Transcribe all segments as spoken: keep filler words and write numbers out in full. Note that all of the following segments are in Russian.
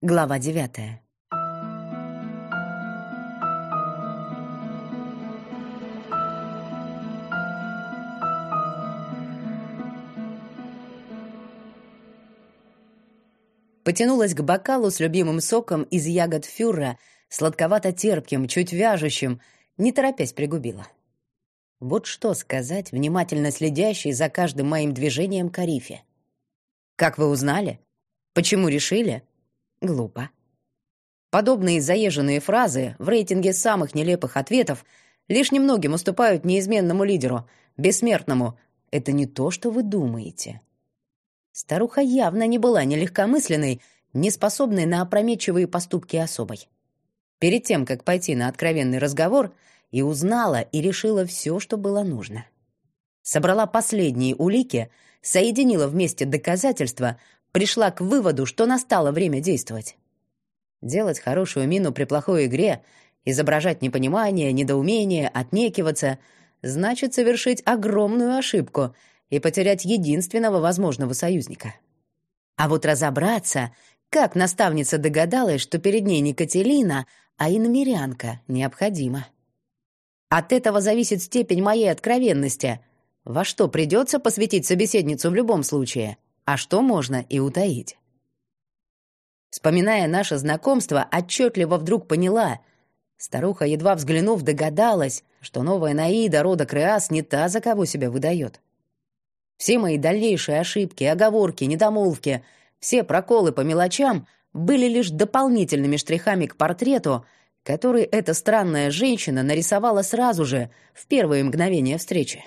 Глава девятая. Потянулась к бокалу с любимым соком из ягод фюрра, сладковато-терпким, чуть вяжущим, не торопясь пригубила. Вот что сказать внимательно следящей за каждым моим движением Карифе. Как вы узнали? Почему решили? Глупо. Подобные заезженные фразы в рейтинге самых нелепых ответов лишь немногим уступают неизменному лидеру, бессмертному. Это не то, что вы думаете. Старуха явно не была ни легкомысленной, ни способной на опрометчивые поступки особой. Перед тем, как пойти на откровенный разговор, и узнала, и решила все, что было нужно. Собрала последние улики, соединила вместе доказательства, пришла к выводу, что настало время действовать. Делать хорошую мину при плохой игре, изображать непонимание, недоумение, отнекиваться — значит совершить огромную ошибку и потерять единственного возможного союзника. А вот разобраться, как наставница догадалась, что перед ней не Кателина, а иномерянка, необходимо. От этого зависит степень моей откровенности, во что придется посвятить собеседницу в любом случае, а что можно и утаить. Вспоминая наше знакомство, отчетливо вдруг поняла. Старуха, едва взглянув, догадалась, что новая Наида рода Креас не та, за кого себя выдает. Все мои дальнейшие ошибки, оговорки, недомолвки, все проколы по мелочам были лишь дополнительными штрихами к портрету, который эта странная женщина нарисовала сразу же, в первые мгновения встречи.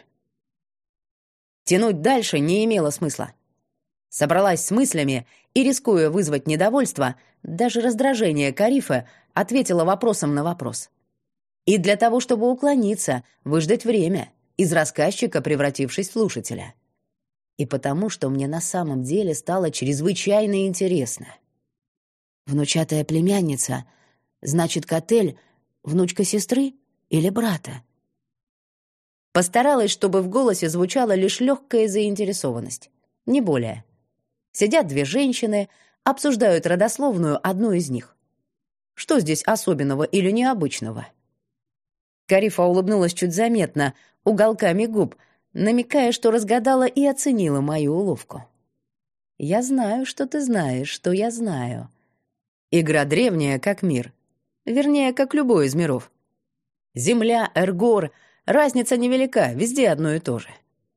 Тянуть дальше не имело смысла. Собралась с мыслями и, рискуя вызвать недовольство, даже раздражение Карифы, ответила вопросом на вопрос. И для того, чтобы уклониться, выждать время, из рассказчика превратившись в слушателя. И потому, что мне на самом деле стало чрезвычайно интересно. Внучатая племянница, значит, Котель — внучка сестры или брата? Постаралась, чтобы в голосе звучала лишь легкая заинтересованность, не более. Сидят две женщины, обсуждают родословную одну из них. Что здесь особенного или необычного? Карифа улыбнулась чуть заметно, уголками губ, намекая, что разгадала и оценила мою уловку. «Я знаю, что ты знаешь, что я знаю». Игра древняя, как мир. Вернее, как любой из миров. Земля, Эргор, разница невелика, везде одно и то же.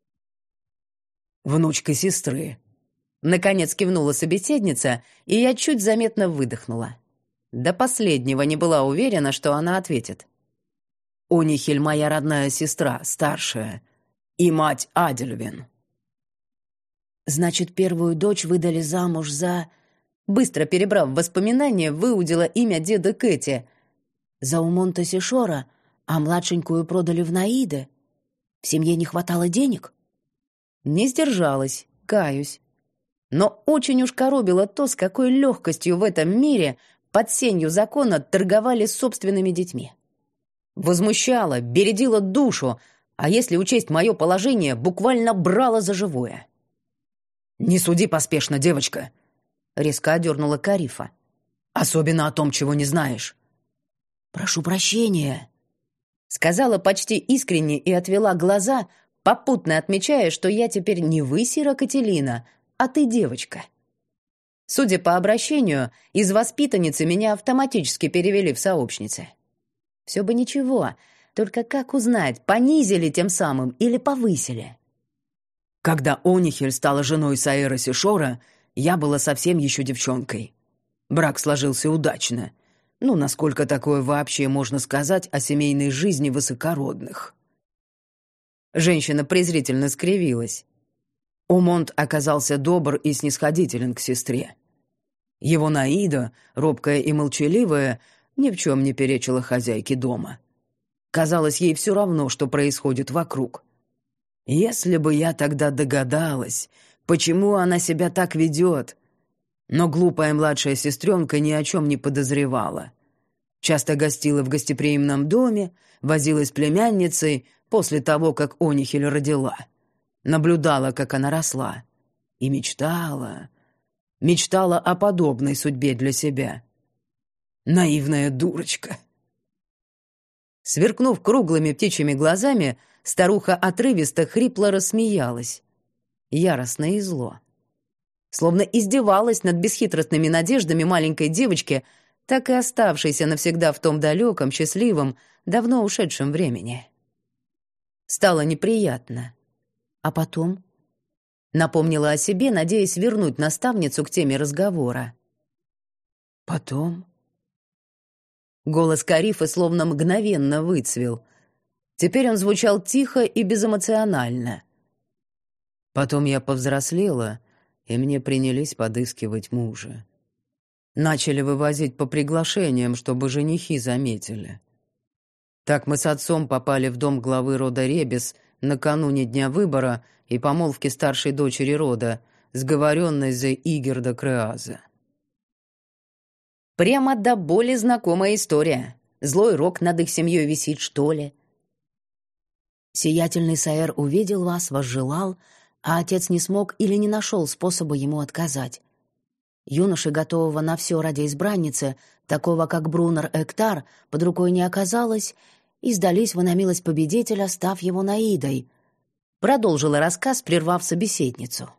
«Внучка сесры», — наконец кивнула собеседница, и я чуть заметно выдохнула. До последнего не была уверена, что она ответит. «Унихель — моя родная сестра, старшая, и мать Адельвин». «Значит, первую дочь выдали замуж за...» Быстро перебрав воспоминания, выудила имя деда Кэти. «За Умонта Сишора, а младшенькую продали в Наиде? В семье не хватало денег?» Не сдержалась, каюсь. Но очень уж коробило то, с какой легкостью в этом мире под сенью закона торговали с собственными детьми. Возмущало, бередило душу, а если учесть мое положение, буквально брало за живое. «Не суди поспешно, девочка», — резко одернула Карифа. «Особенно о том, чего не знаешь». «Прошу прощения», — сказала почти искренне и отвела глаза, попутно отмечая, что я теперь не вы, Сира Кателина, а ты девочка. Судя по обращению, из воспитанницы меня автоматически перевели в сообщницы. Все бы ничего, только как узнать, понизили тем самым или повысили? Когда Унихель стала женой Саэра Сишора, я была совсем еще девчонкой. Брак сложился удачно. Ну, насколько такое вообще можно сказать о семейной жизни высокородных? Женщина презрительно скривилась. Умонт оказался добр и снисходителен к сестре. Его Наида, робкая и молчаливая, ни в чем не перечила хозяйке дома. Казалось, ей все равно, что происходит вокруг. Если бы я тогда догадалась, почему она себя так ведет. Но глупая младшая сестренка ни о чем не подозревала. Часто гостила в гостеприимном доме, возилась с племянницей после того, как Унихель родила. Наблюдала, как она росла, и мечтала. Мечтала о подобной судьбе для себя. Наивная дурочка. Сверкнув круглыми птичьими глазами, старуха отрывисто хрипло рассмеялась. Яростно и зло. Словно издевалась над бесхитростными надеждами маленькой девочки, так и оставшейся навсегда в том далеком, счастливом, давно ушедшем времени. Стало неприятно. А потом напомнила о себе, надеясь вернуть наставницу к теме разговора. Потом... Голос Карифы словно мгновенно выцвел. Теперь он звучал тихо и безэмоционально. Потом я повзрослела, и мне принялись подыскивать мужа. Начали вывозить по приглашениям, чтобы женихи заметили. Так мы с отцом попали в дом главы рода Ребес накануне дня выбора и помолвки старшей дочери рода, сговоренной за Игерда Креаза. Прямо до боли знакомая история. Злой рок над их семьей висит, что ли? Сиятельный Саэр увидел вас, возжелал, а отец не смог или не нашел способа ему отказать. Юноши, готового на все ради избранницы, такого как Брунер Эктар, под рукой не оказалось, и сдались вы на милость победителя, став его Наидой. Продолжила рассказ, прервав собеседницу.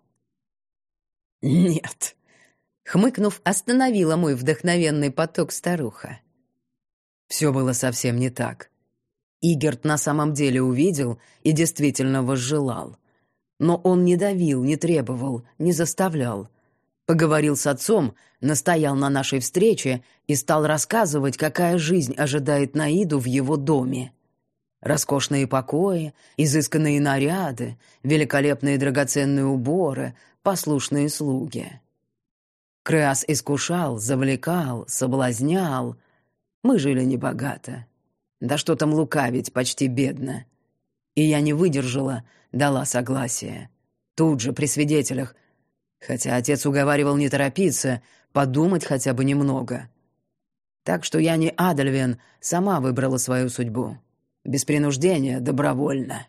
«Нет», — хмыкнув, остановила мой вдохновенный поток старуха. Все было совсем не так. Игерд на самом деле увидел и действительно возжелал. Но он не давил, не требовал, не заставлял. Поговорил с отцом, настоял на нашей встрече и стал рассказывать, какая жизнь ожидает Наиду в его доме. Роскошные покои, изысканные наряды, великолепные драгоценные уборы, послушные слуги. Креас искушал, завлекал, соблазнял. Мы жили небогато. Да что там лукавить, почти бедно. И я не выдержала, дала согласие. Тут же, при свидетелях. Хотя отец уговаривал не торопиться, подумать хотя бы немного. Так что я не Адальвен, сама выбрала свою судьбу. Без принуждения, добровольно.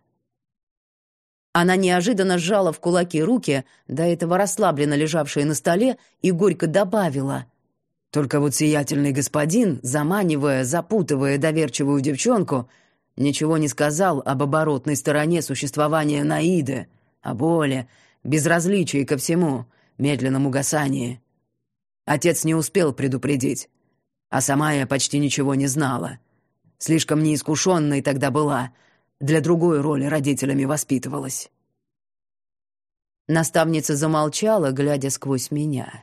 Она неожиданно сжала в кулаки руки, до этого расслабленно лежавшие на столе, и горько добавила. Только вот сиятельный господин, заманивая, запутывая доверчивую девчонку, ничего не сказал об оборотной стороне существования Наиды, о боли, безразличии ко всему, медленном угасании. Отец не успел предупредить, а сама я почти ничего не знала. Слишком неискушенной тогда была, для другой роли родителями воспитывалась. Наставница замолчала, глядя сквозь меня.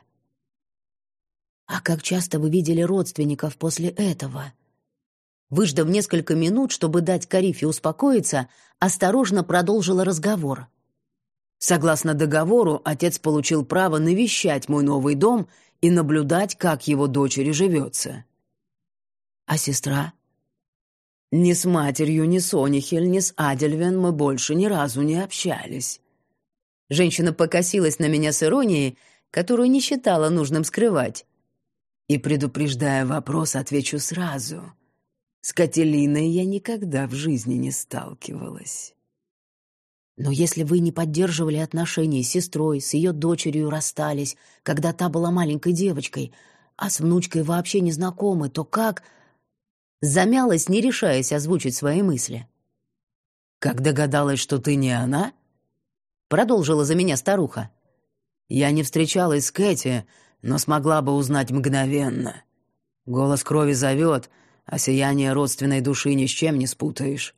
«А как часто вы видели родственников после этого?» Выждав несколько минут, чтобы дать Карифе успокоиться, осторожно продолжила разговор. Согласно договору, отец получил право навещать мой новый дом и наблюдать, как его дочери живется. «А сестра?» Ни с матерью, ни с Онихель, ни с Адельвен мы больше ни разу не общались. Женщина покосилась на меня с иронией, которую не считала нужным скрывать. И, предупреждая вопрос, отвечу сразу. С Кателиной я никогда в жизни не сталкивалась. Но если вы не поддерживали отношения с сестрой, с ее дочерью расстались, когда та была маленькой девочкой, а с внучкой вообще не знакомы, то как... Замялась, не решаясь озвучить свои мысли. «Как догадалась, что ты не она?» Продолжила за меня старуха. «Я не встречалась с Кэти, но смогла бы узнать мгновенно. Голос крови зовет, а сияние родственной души ни с чем не спутаешь».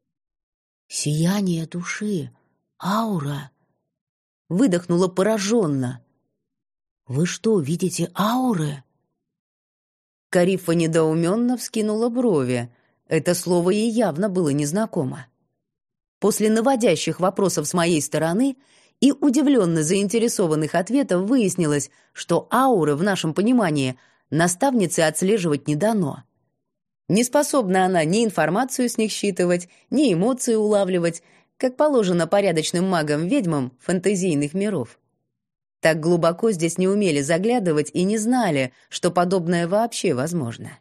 «Сияние души, аура!» Выдохнула пораженно. «Вы что, видите ауры?» Карифа недоуменно вскинула брови. Это слово ей явно было незнакомо. После наводящих вопросов с моей стороны и удивленно заинтересованных ответов выяснилось, что ауры в нашем понимании наставнице отслеживать не дано. Не способна она ни информацию с них считывать, ни эмоции улавливать, как положено порядочным магам-ведьмам фэнтезийных миров. Так глубоко здесь не умели заглядывать и не знали, что подобное вообще возможно.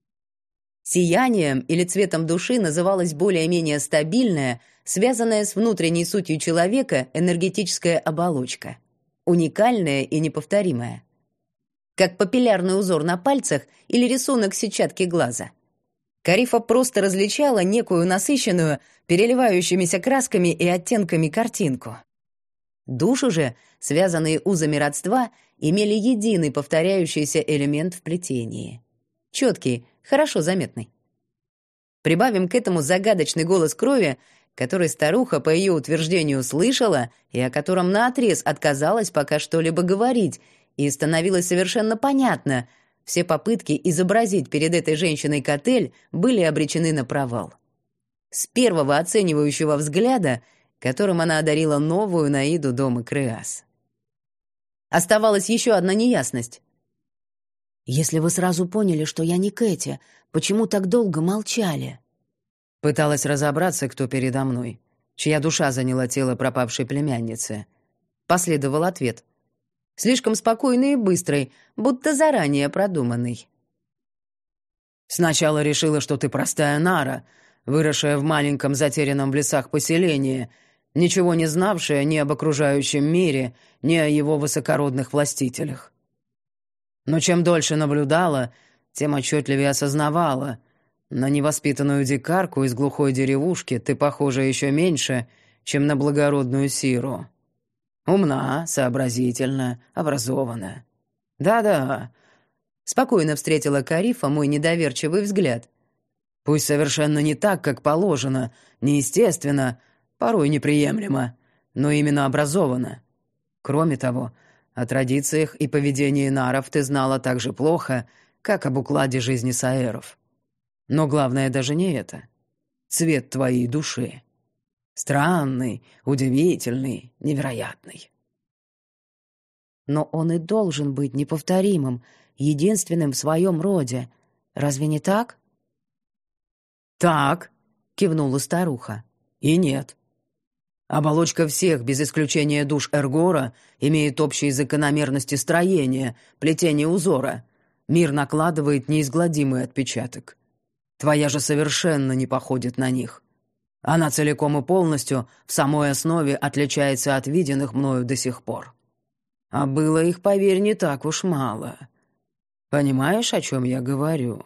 Сиянием или цветом души называлась более-менее стабильная, связанная с внутренней сутью человека энергетическая оболочка. уникальное и неповторимое. Как папиллярный узор на пальцах или рисунок сетчатки глаза. Карифа просто различала некую насыщенную, переливающимися красками и оттенками картинку. Души же, связанные узами родства, имели единый повторяющийся элемент в плетении. Четкий, хорошо заметный. Прибавим к этому загадочный голос крови, который старуха, по ее утверждению, слышала и о котором наотрез отказалась пока что-либо говорить, и становилось совершенно понятно — все попытки изобразить перед этой женщиной Котель были обречены на провал. С первого оценивающего взгляда, которым она одарила новую Наиду дома Креас. Оставалась еще одна неясность. «Если вы сразу поняли, что я не Кэти, почему так долго молчали?» Пыталась разобраться, кто передо мной, чья душа заняла тело пропавшей племянницы. Последовал ответ. Слишком спокойный и быстрый, будто заранее продуманный. «Сначала решила, что ты простая нара, выросшая в маленьком затерянном в лесах поселении, ничего не знавшая ни об окружающем мире, ни о его высокородных властителях. Но чем дольше наблюдала, тем отчетливее осознавала, на невоспитанную дикарку из глухой деревушки ты похожа еще меньше, чем на благородную сиру. Умна, сообразительна, образована. Да-да», — спокойно встретила Карифа мой недоверчивый взгляд. «Пусть совершенно не так, как положено, неестественно, порой неприемлемо, но именно образована. Кроме того, о традициях и поведении наров ты знала так же плохо, как об укладе жизни саэров. Но главное даже не это. Цвет твоей души. Странный, удивительный, невероятный». Но он и должен быть неповторимым, единственным в своем роде. Разве не так? «Так», — кивнула старуха, — «и нет. Оболочка всех, без исключения душ Эргора, имеет общие закономерности строения, плетения узора. Мир накладывает неизгладимый отпечаток. Твоя же совершенно не походит на них. Она целиком и полностью в самой основе отличается от виденных мною до сих пор. А было их, поверь, не так уж мало. Понимаешь, о чем я говорю?»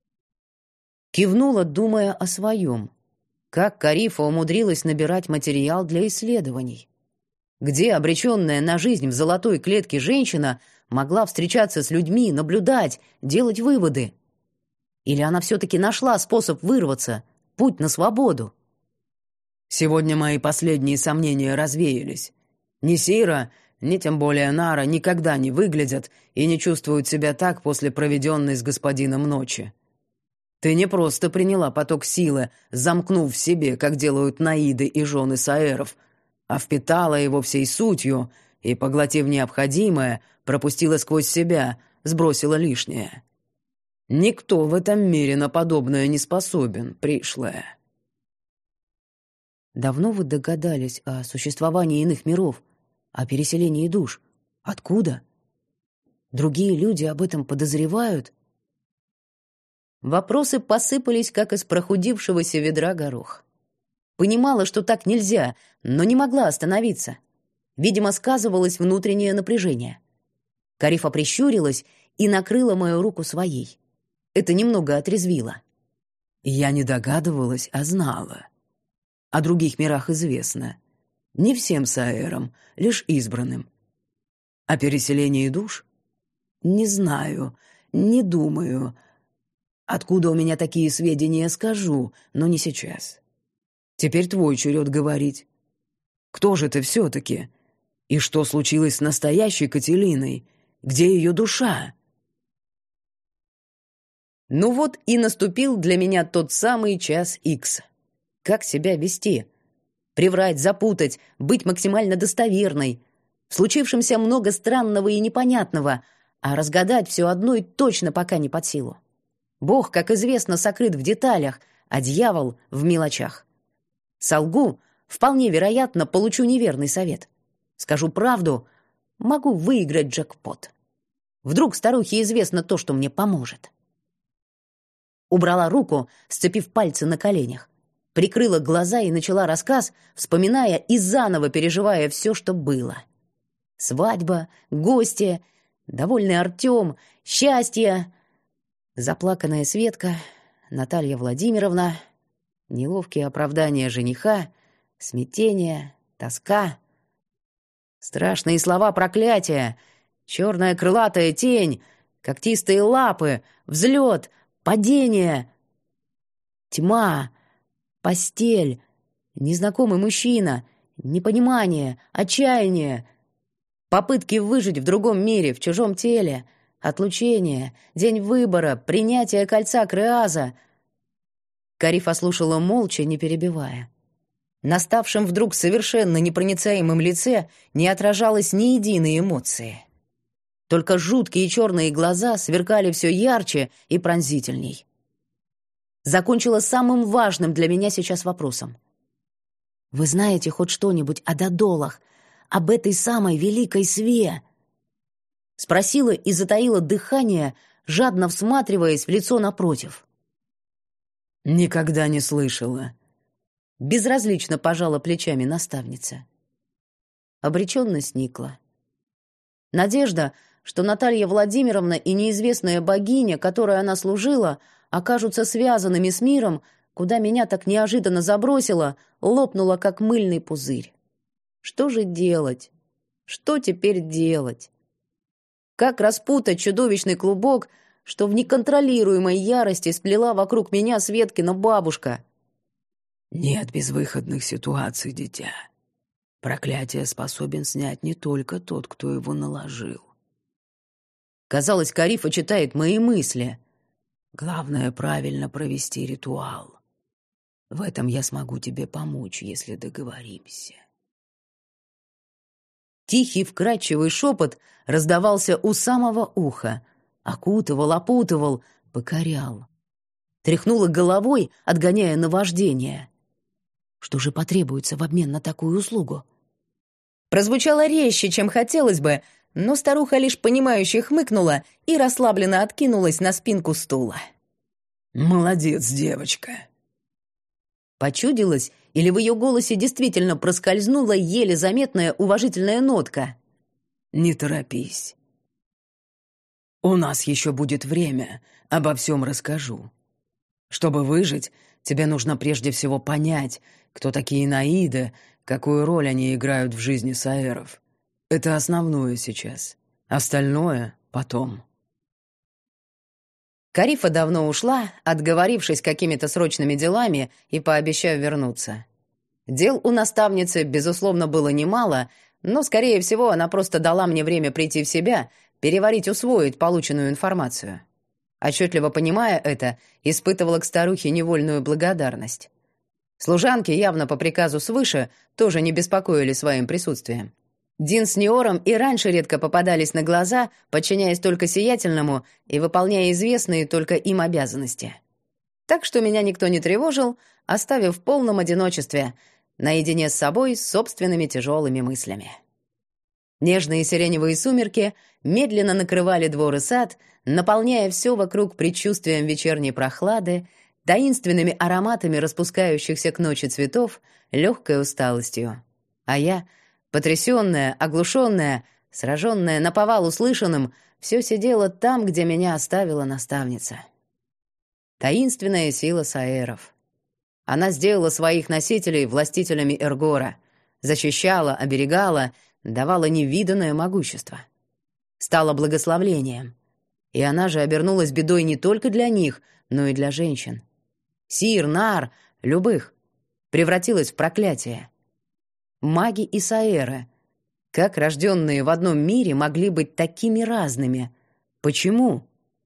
Кивнула, думая о своем. Как Карифа умудрилась набирать материал для исследований? Где обреченная на жизнь в золотой клетке женщина могла встречаться с людьми, наблюдать, делать выводы? Или она все-таки нашла способ вырваться, путь на свободу? Сегодня мои последние сомнения развеялись. Ни Сира, ни тем более Нара никогда не выглядят и не чувствуют себя так после проведенной с господином ночи. Ты не просто приняла поток силы, замкнув в себе, как делают наиды и жены саэров, а впитала его всей сутью и, поглотив необходимое, пропустила сквозь себя, сбросила лишнее. Никто в этом мире на подобное не способен, пришлая. Давно вы догадались о существовании иных миров, о переселении душ? Откуда? Другие люди об этом подозревают? Вопросы посыпались, как из прохудившегося ведра горох. Понимала, что так нельзя, но не могла остановиться. Видимо, сказывалось внутреннее напряжение. Карифа прищурилась и накрыла мою руку своей. Это немного отрезвило. «Я не догадывалась, а знала. О других мирах известно. Не всем саэрам, лишь избранным. О переселении душ? Не знаю, не думаю. Откуда у меня такие сведения, скажу, но не сейчас. Теперь твой черед говорить. Кто же ты все-таки? И что случилось с настоящей Кателиной? Где ее душа?» Ну вот и наступил для меня тот самый час икс. Как себя вести? Приврать, запутать, быть максимально достоверной. В случившемся много странного и непонятного, а разгадать все одно и точно пока не под силу. Бог, как известно, сокрыт в деталях, а дьявол — в мелочах. Солгу, вполне вероятно, получу неверный совет. Скажу правду, могу выиграть джекпот. Вдруг старухе известно то, что мне поможет. Убрала руку, сцепив пальцы на коленях. Прикрыла глаза и начала рассказ, вспоминая и заново переживая все, что было. Свадьба, гости, довольный Артем, счастье, заплаканная Светка, Наталья Владимировна, неловкие оправдания жениха, смятение, тоска, страшные слова проклятия, черная крылатая тень, когтистые лапы, взлет, падение, тьма, постель, незнакомый мужчина, непонимание, отчаяние, попытки выжить в другом мире, в чужом теле, отлучение, день выбора, принятие кольца Креаза. Карифа слушала молча, не перебивая. На ставшем вдруг совершенно непроницаемом лице не отражалось ни единой эмоции. Только жуткие черные глаза сверкали все ярче и пронзительней. Закончила самым важным для меня сейчас вопросом. «Вы знаете хоть что-нибудь о Додолах, об этой самой великой Све?» Спросила и затаила дыхание, жадно всматриваясь в лицо напротив. «Никогда не слышала». Безразлично пожала плечами наставница. Обреченно сникла. Надежда, что Наталья Владимировна и неизвестная богиня, которой она служила, окажутся связанными с миром, куда меня так неожиданно забросило, лопнула, как мыльный пузырь. Что же делать? Что теперь делать? Как распутать чудовищный клубок, что в неконтролируемой ярости сплела вокруг меня Светкина бабушка? «Нет безвыходных ситуаций, дитя. Проклятие способен снять не только тот, кто его наложил». Казалось, Карифа читает мои мысли. «Главное — правильно провести ритуал. В этом я смогу тебе помочь, если договоримся». Тихий вкрадчивый шепот раздавался у самого уха. Окутывал, опутывал, покорял. Тряхнула головой, отгоняя наваждение. Что же потребуется в обмен на такую услугу? Прозвучало резче, чем хотелось бы, но старуха лишь понимающе хмыкнула и расслабленно откинулась на спинку стула. «Молодец, девочка!» Почудилась, или в ее голосе действительно проскользнула еле заметная уважительная нотка? «Не торопись. У нас еще будет время, обо всем расскажу. Чтобы выжить, тебе нужно прежде всего понять, кто такие Наиды, какую роль они играют в жизни саэров. Это основное сейчас. Остальное — потом». Карифа давно ушла, отговорившись какими-то срочными делами и пообещав вернуться. Дел у наставницы, безусловно, было немало, но, скорее всего, она просто дала мне время прийти в себя, переварить, усвоить полученную информацию. Отчетливо понимая это, испытывала к старухе невольную благодарность. Служанки, явно по приказу свыше, тоже не беспокоили своим присутствием. Дин с Неором и раньше редко попадались на глаза, подчиняясь только сиятельному и выполняя известные только им обязанности. Так что меня никто не тревожил, оставив в полном одиночестве, наедине с собой, с собственными тяжелыми мыслями. Нежные сиреневые сумерки медленно накрывали двор и сад, наполняя все вокруг предчувствием вечерней прохлады, таинственными ароматами распускающихся к ночи цветов, легкой усталостью. А я, потрясённая, оглушённая, сражённая наповал услышанным, все сидела там, где меня оставила наставница. Таинственная сила саэров. Она сделала своих носителей властителями Эргора, защищала, оберегала, давала невиданное могущество. Стала благословлением. И она же обернулась бедой не только для них, но и для женщин. Сир, нар, любых. Превратилась в проклятие. Маги и саэры, как рожденные в одном мире, могли быть такими разными? Почему?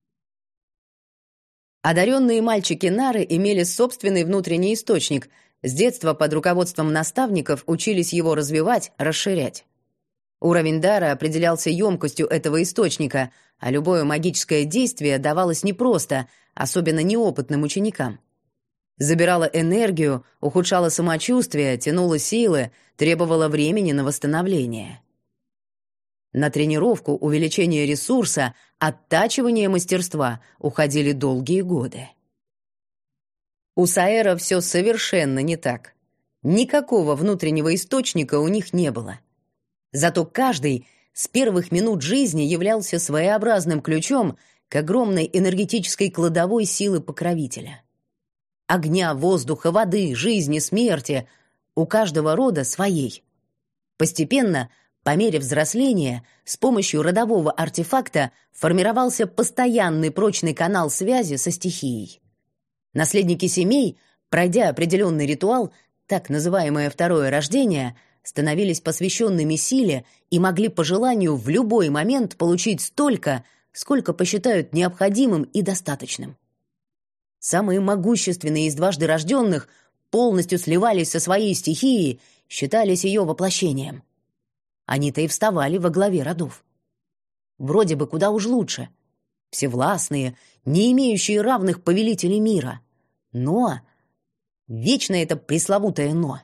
Одаренные мальчики-нары имели собственный внутренний источник, с детства под руководством наставников учились его развивать, расширять. Уровень дара определялся емкостью этого источника, а любое магическое действие давалось непросто, особенно неопытным ученикам. Забирало энергию, ухудшало самочувствие, тянуло силы, требовало времени на восстановление. На тренировку, увеличение ресурса, оттачивание мастерства уходили долгие годы. У саэров все совершенно не так. Никакого внутреннего источника у них не было. Зато каждый с первых минут жизни являлся своеобразным ключом к огромной энергетической кладовой силы покровителя. Огня, воздуха, воды, жизни, смерти — у каждого рода своей. Постепенно, по мере взросления, с помощью родового артефакта формировался постоянный прочный канал связи со стихией. Наследники семей, пройдя определенный ритуал, так называемое второе рождение, становились посвященными силе и могли по желанию в любой момент получить столько, сколько посчитают необходимым и достаточным. Самые могущественные из дважды рожденных полностью сливались со своей стихией, считались ее воплощением. Они-то и вставали во главе родов. Вроде бы куда уж лучше. Всевластные, не имеющие равных повелителей мира. Но вечно это пресловутое «но».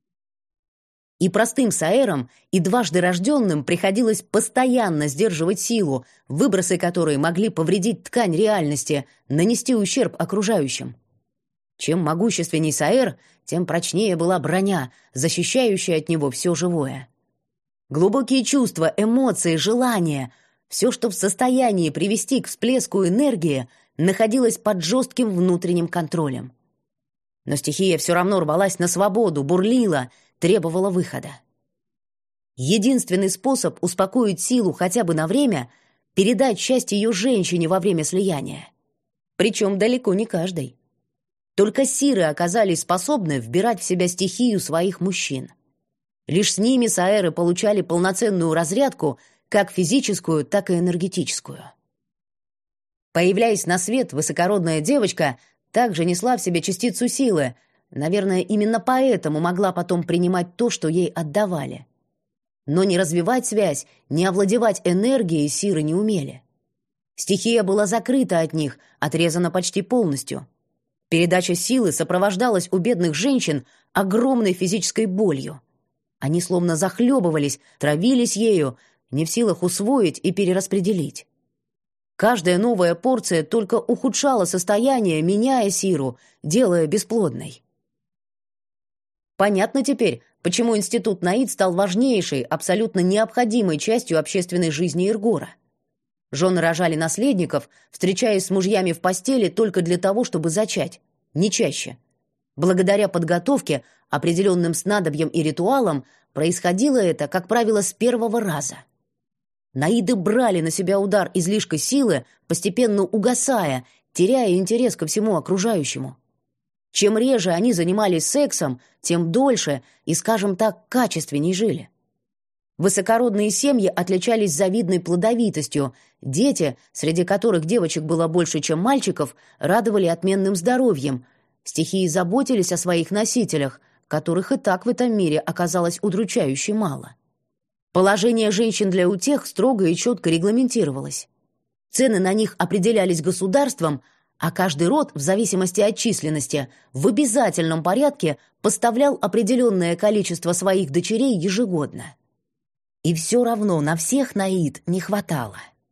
И простым саэрам, и дважды рожденным приходилось постоянно сдерживать силу, выбросы которой могли повредить ткань реальности, нанести ущерб окружающим. Чем могущественней саэр, тем прочнее была броня, защищающая от него все живое. Глубокие чувства, эмоции, желания — все, что в состоянии привести к всплеску энергии, находилось под жестким внутренним контролем. Но стихия все равно рвалась на свободу, бурлила, требовала выхода. Единственный способ успокоить силу хотя бы на время — передать часть ее женщине во время слияния. Причем далеко не каждой. Только сиры оказались способны вбирать в себя стихию своих мужчин. Лишь с ними саэры получали полноценную разрядку, как физическую, так и энергетическую. Появляясь на свет, высокородная девочка также несла в себе частицу силы. Наверное, именно поэтому могла потом принимать то, что ей отдавали. Но не развивать связь, не овладевать энергией сиры не умели. Стихия была закрыта от них, отрезана почти полностью. Передача силы сопровождалась у бедных женщин огромной физической болью. Они словно захлебывались, травились ею, не в силах усвоить и перераспределить. Каждая новая порция только ухудшала состояние, меняя сиру, делая бесплодной. Понятно теперь, почему институт Наид стал важнейшей, абсолютно необходимой частью общественной жизни Иргора. Жены рожали наследников, встречаясь с мужьями в постели только для того, чтобы зачать, не чаще. Благодаря подготовке, определенным снадобьям и ритуалам, происходило это, как правило, с первого раза. Наиды брали на себя удар излишка силы, постепенно угасая, теряя интерес ко всему окружающему. Чем реже они занимались сексом, тем дольше и, скажем так, качественней жили. Высокородные семьи отличались завидной плодовитостью. Дети, среди которых девочек было больше, чем мальчиков, радовали отменным здоровьем. Стихии заботились о своих носителях, которых и так в этом мире оказалось удручающе мало. Положение женщин для утех строго и четко регламентировалось. Цены на них определялись государством, а каждый род, в зависимости от численности, в обязательном порядке поставлял определенное количество своих дочерей ежегодно. И все равно на всех наид не хватало.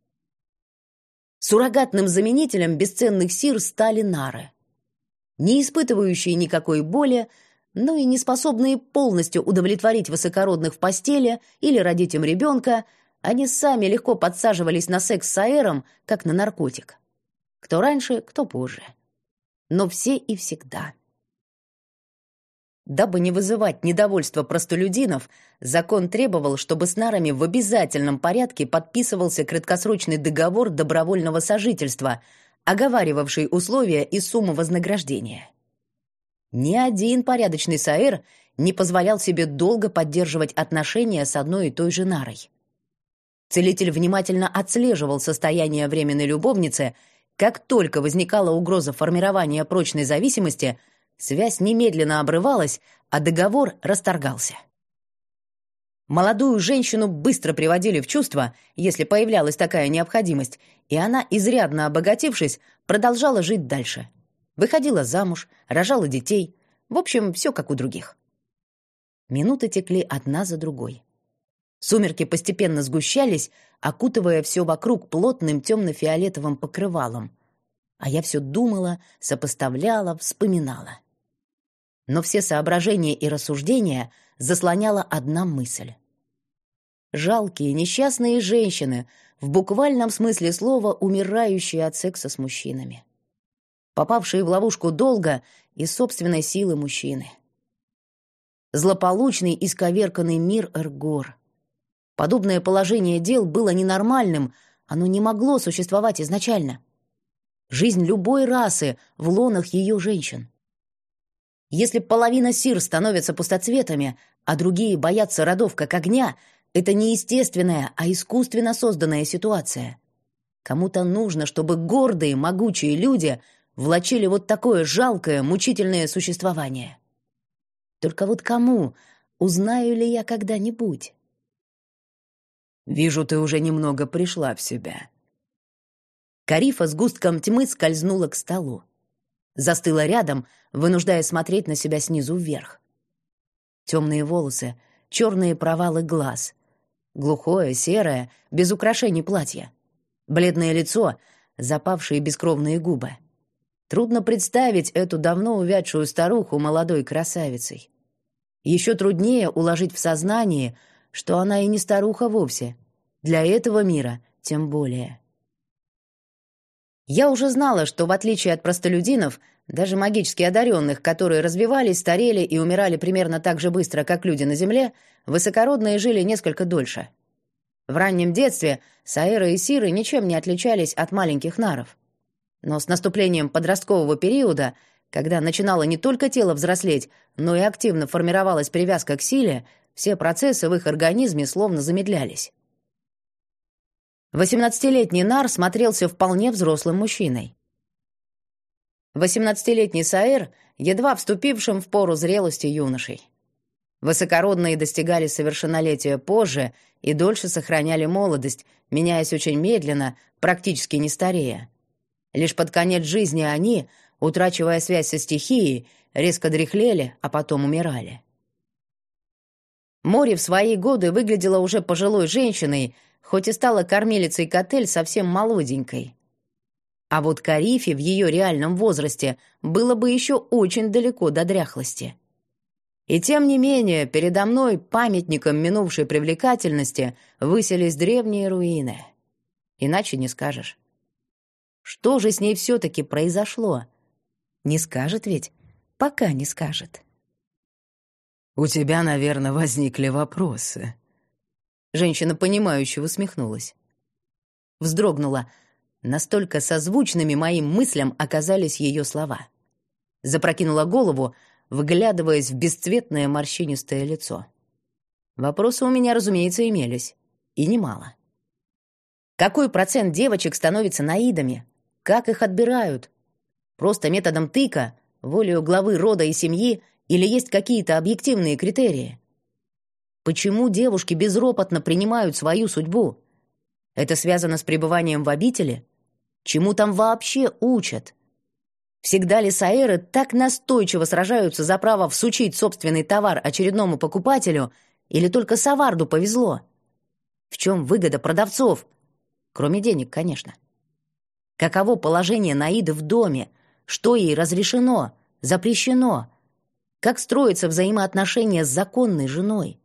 Суррогатным заменителем бесценных сир стали нары. Не испытывающие никакой боли, но и не способные полностью удовлетворить высокородных в постели или родить им ребенка, они сами легко подсаживались на секс с аэром, как на наркотик. Кто раньше, кто позже. Но все и всегда. Дабы не вызывать недовольства простолюдинов, закон требовал, чтобы с нарами в обязательном порядке подписывался краткосрочный договор добровольного сожительства, оговаривавший условия и сумму вознаграждения. Ни один порядочный саэр не позволял себе долго поддерживать отношения с одной и той же нарой. Целитель внимательно отслеживал состояние временной любовницы. Как только возникала угроза формирования прочной зависимости, связь немедленно обрывалась, а договор расторгался. Молодую женщину быстро приводили в чувство, если появлялась такая необходимость, и она, изрядно обогатившись, продолжала жить дальше. Выходила замуж, рожала детей. В общем, все как у других. Минуты текли одна за другой. Сумерки постепенно сгущались, окутывая все вокруг плотным темно-фиолетовым покрывалом. А я все думала, сопоставляла, вспоминала. Но все соображения и рассуждения заслоняла одна мысль. Жалкие, несчастные женщины, в буквальном смысле слова умирающие от секса с мужчинами. Попавшие в ловушку долга и собственной силы мужчины. Злополучный, исковерканный мир Эргор. Подобное положение дел было ненормальным, оно не могло существовать изначально. Жизнь любой расы в лонах ее женщин. Если половина сир становятся пустоцветами, а другие боятся родов как огня, это не естественная, а искусственно созданная ситуация. Кому-то нужно, чтобы гордые, могучие люди влачили вот такое жалкое, мучительное существование. Только вот кому? Узнаю ли я когда-нибудь? «Вижу, ты уже немного пришла в себя». Карифа с густком тьмы скользнула к столу. Застыла рядом, вынуждая смотреть на себя снизу вверх. Темные волосы, черные провалы глаз. Глухое, серое, без украшений платье. Бледное лицо, запавшие бескровные губы. Трудно представить эту давно увядшую старуху молодой красавицей. Еще труднее уложить в сознании, что она и не старуха вовсе. Для этого мира тем более. Я уже знала, что в отличие от простолюдинов, даже магически одаренных, которые развивались, старели и умирали примерно так же быстро, как люди на Земле, высокородные жили несколько дольше. В раннем детстве саэры и сиры ничем не отличались от маленьких наров. Но с наступлением подросткового периода, когда начинало не только тело взрослеть, но и активно формировалась привязка к силе, все процессы в их организме словно замедлялись. Восемнадцатилетний нар смотрелся вполне взрослым мужчиной. Восемнадцатилетний саэр, едва вступившим в пору зрелости юношей. Высокородные достигали совершеннолетия позже и дольше сохраняли молодость, меняясь очень медленно, практически не старея. Лишь под конец жизни они, утрачивая связь со стихией, резко дряхлели, а потом умирали. Мори в свои годы выглядела уже пожилой женщиной, хоть и стала кормилицей Котель совсем молоденькой. А вот Карифе в ее реальном возрасте было бы еще очень далеко до дряхлости. И тем не менее, передо мной, памятником минувшей привлекательности, высились древние руины. Иначе не скажешь. Что же с ней все-таки произошло? Не скажет ведь, пока не скажет. «У тебя, наверное, возникли вопросы». Женщина, понимающе усмехнулась. Вздрогнула. Настолько созвучными моим мыслям оказались ее слова. Запрокинула голову, выглядываясь в бесцветное морщинистое лицо. Вопросы у меня, разумеется, имелись. И немало. Какой процент девочек становится наидами? Как их отбирают? Просто методом тыка, волею главы рода и семьи, или есть какие-то объективные критерии? Почему девушки безропотно принимают свою судьбу? Это связано с пребыванием в обители? Чему там вообще учат? Всегда ли саэры так настойчиво сражаются за право всучить собственный товар очередному покупателю, или только Саварду повезло? В чем выгода продавцов? Кроме денег, конечно. Каково положение Наиды в доме? Что ей разрешено, запрещено? Как строятся взаимоотношения с законной женой?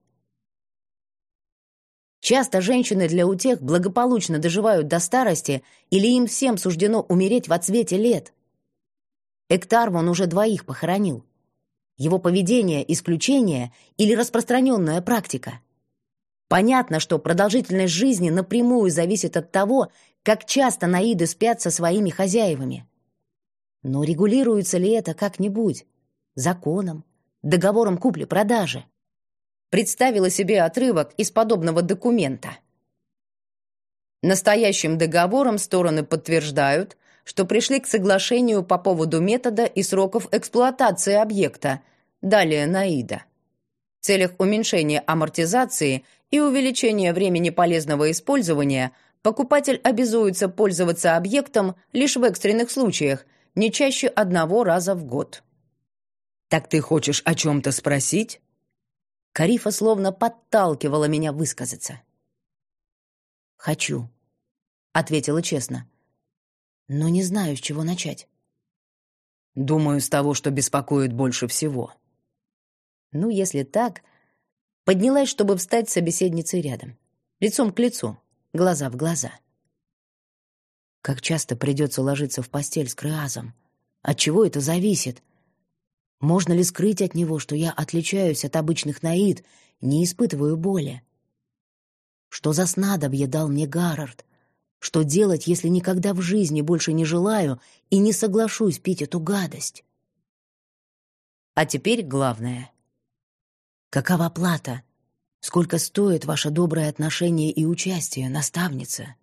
Часто женщины для утех благополучно доживают до старости, или им всем суждено умереть в отсвете лет. Эктарвон уже двоих похоронил. Его поведение — исключение или распространенная практика? Понятно, что продолжительность жизни напрямую зависит от того, как часто наиды спят со своими хозяевами. Но регулируется ли это как-нибудь? Законом? Договором купли-продажи? Представила себе отрывок из подобного документа. Настоящим договором стороны подтверждают, что пришли к соглашению по поводу метода и сроков эксплуатации объекта, далее Наида. В целях уменьшения амортизации и увеличения времени полезного использования покупатель обязуется пользоваться объектом лишь в экстренных случаях, не чаще одного раза в год. «Так ты хочешь о чем-то спросить?» Карифа словно подталкивала меня высказаться. «Хочу», — ответила честно, — «но не знаю, с чего начать». «Думаю, с того, что беспокоит больше всего». Ну, если так, поднялась, чтобы встать с собеседницей рядом. лицом к лицу, глаза в глаза. Как часто придется ложиться в постель с Креазом? От чего это зависит? Можно ли скрыть от него, что я отличаюсь от обычных наид, не испытываю боли? Что за снадобье дал мне Гаррард? Что делать, если никогда в жизни больше не желаю и не соглашусь пить эту гадость? А теперь главное. Какова плата? Сколько стоит ваше доброе отношение и участие, наставница?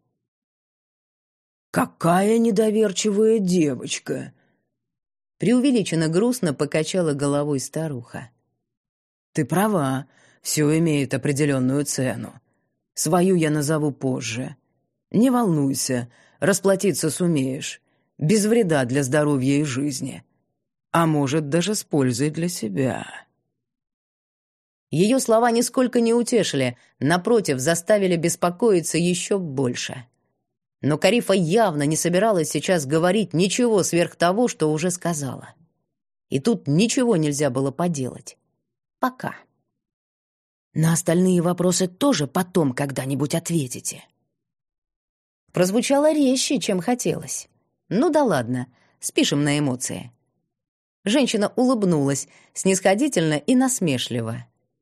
«Какая недоверчивая девочка!» Преувеличенно грустно покачала головой старуха. «Ты права, все имеет определенную цену. Свою я назову позже. Не волнуйся, расплатиться сумеешь, без вреда для здоровья и жизни. А может, даже с пользой для себя». Ее слова нисколько не утешили, напротив, заставили беспокоиться еще больше. Но Карифа явно не собиралась сейчас говорить ничего сверх того, что уже сказала. И тут ничего нельзя было поделать. Пока. На остальные вопросы тоже потом когда-нибудь ответите. Прозвучало резче, чем хотелось. Ну да ладно, спишем на эмоции. Женщина улыбнулась, снисходительно и насмешливо.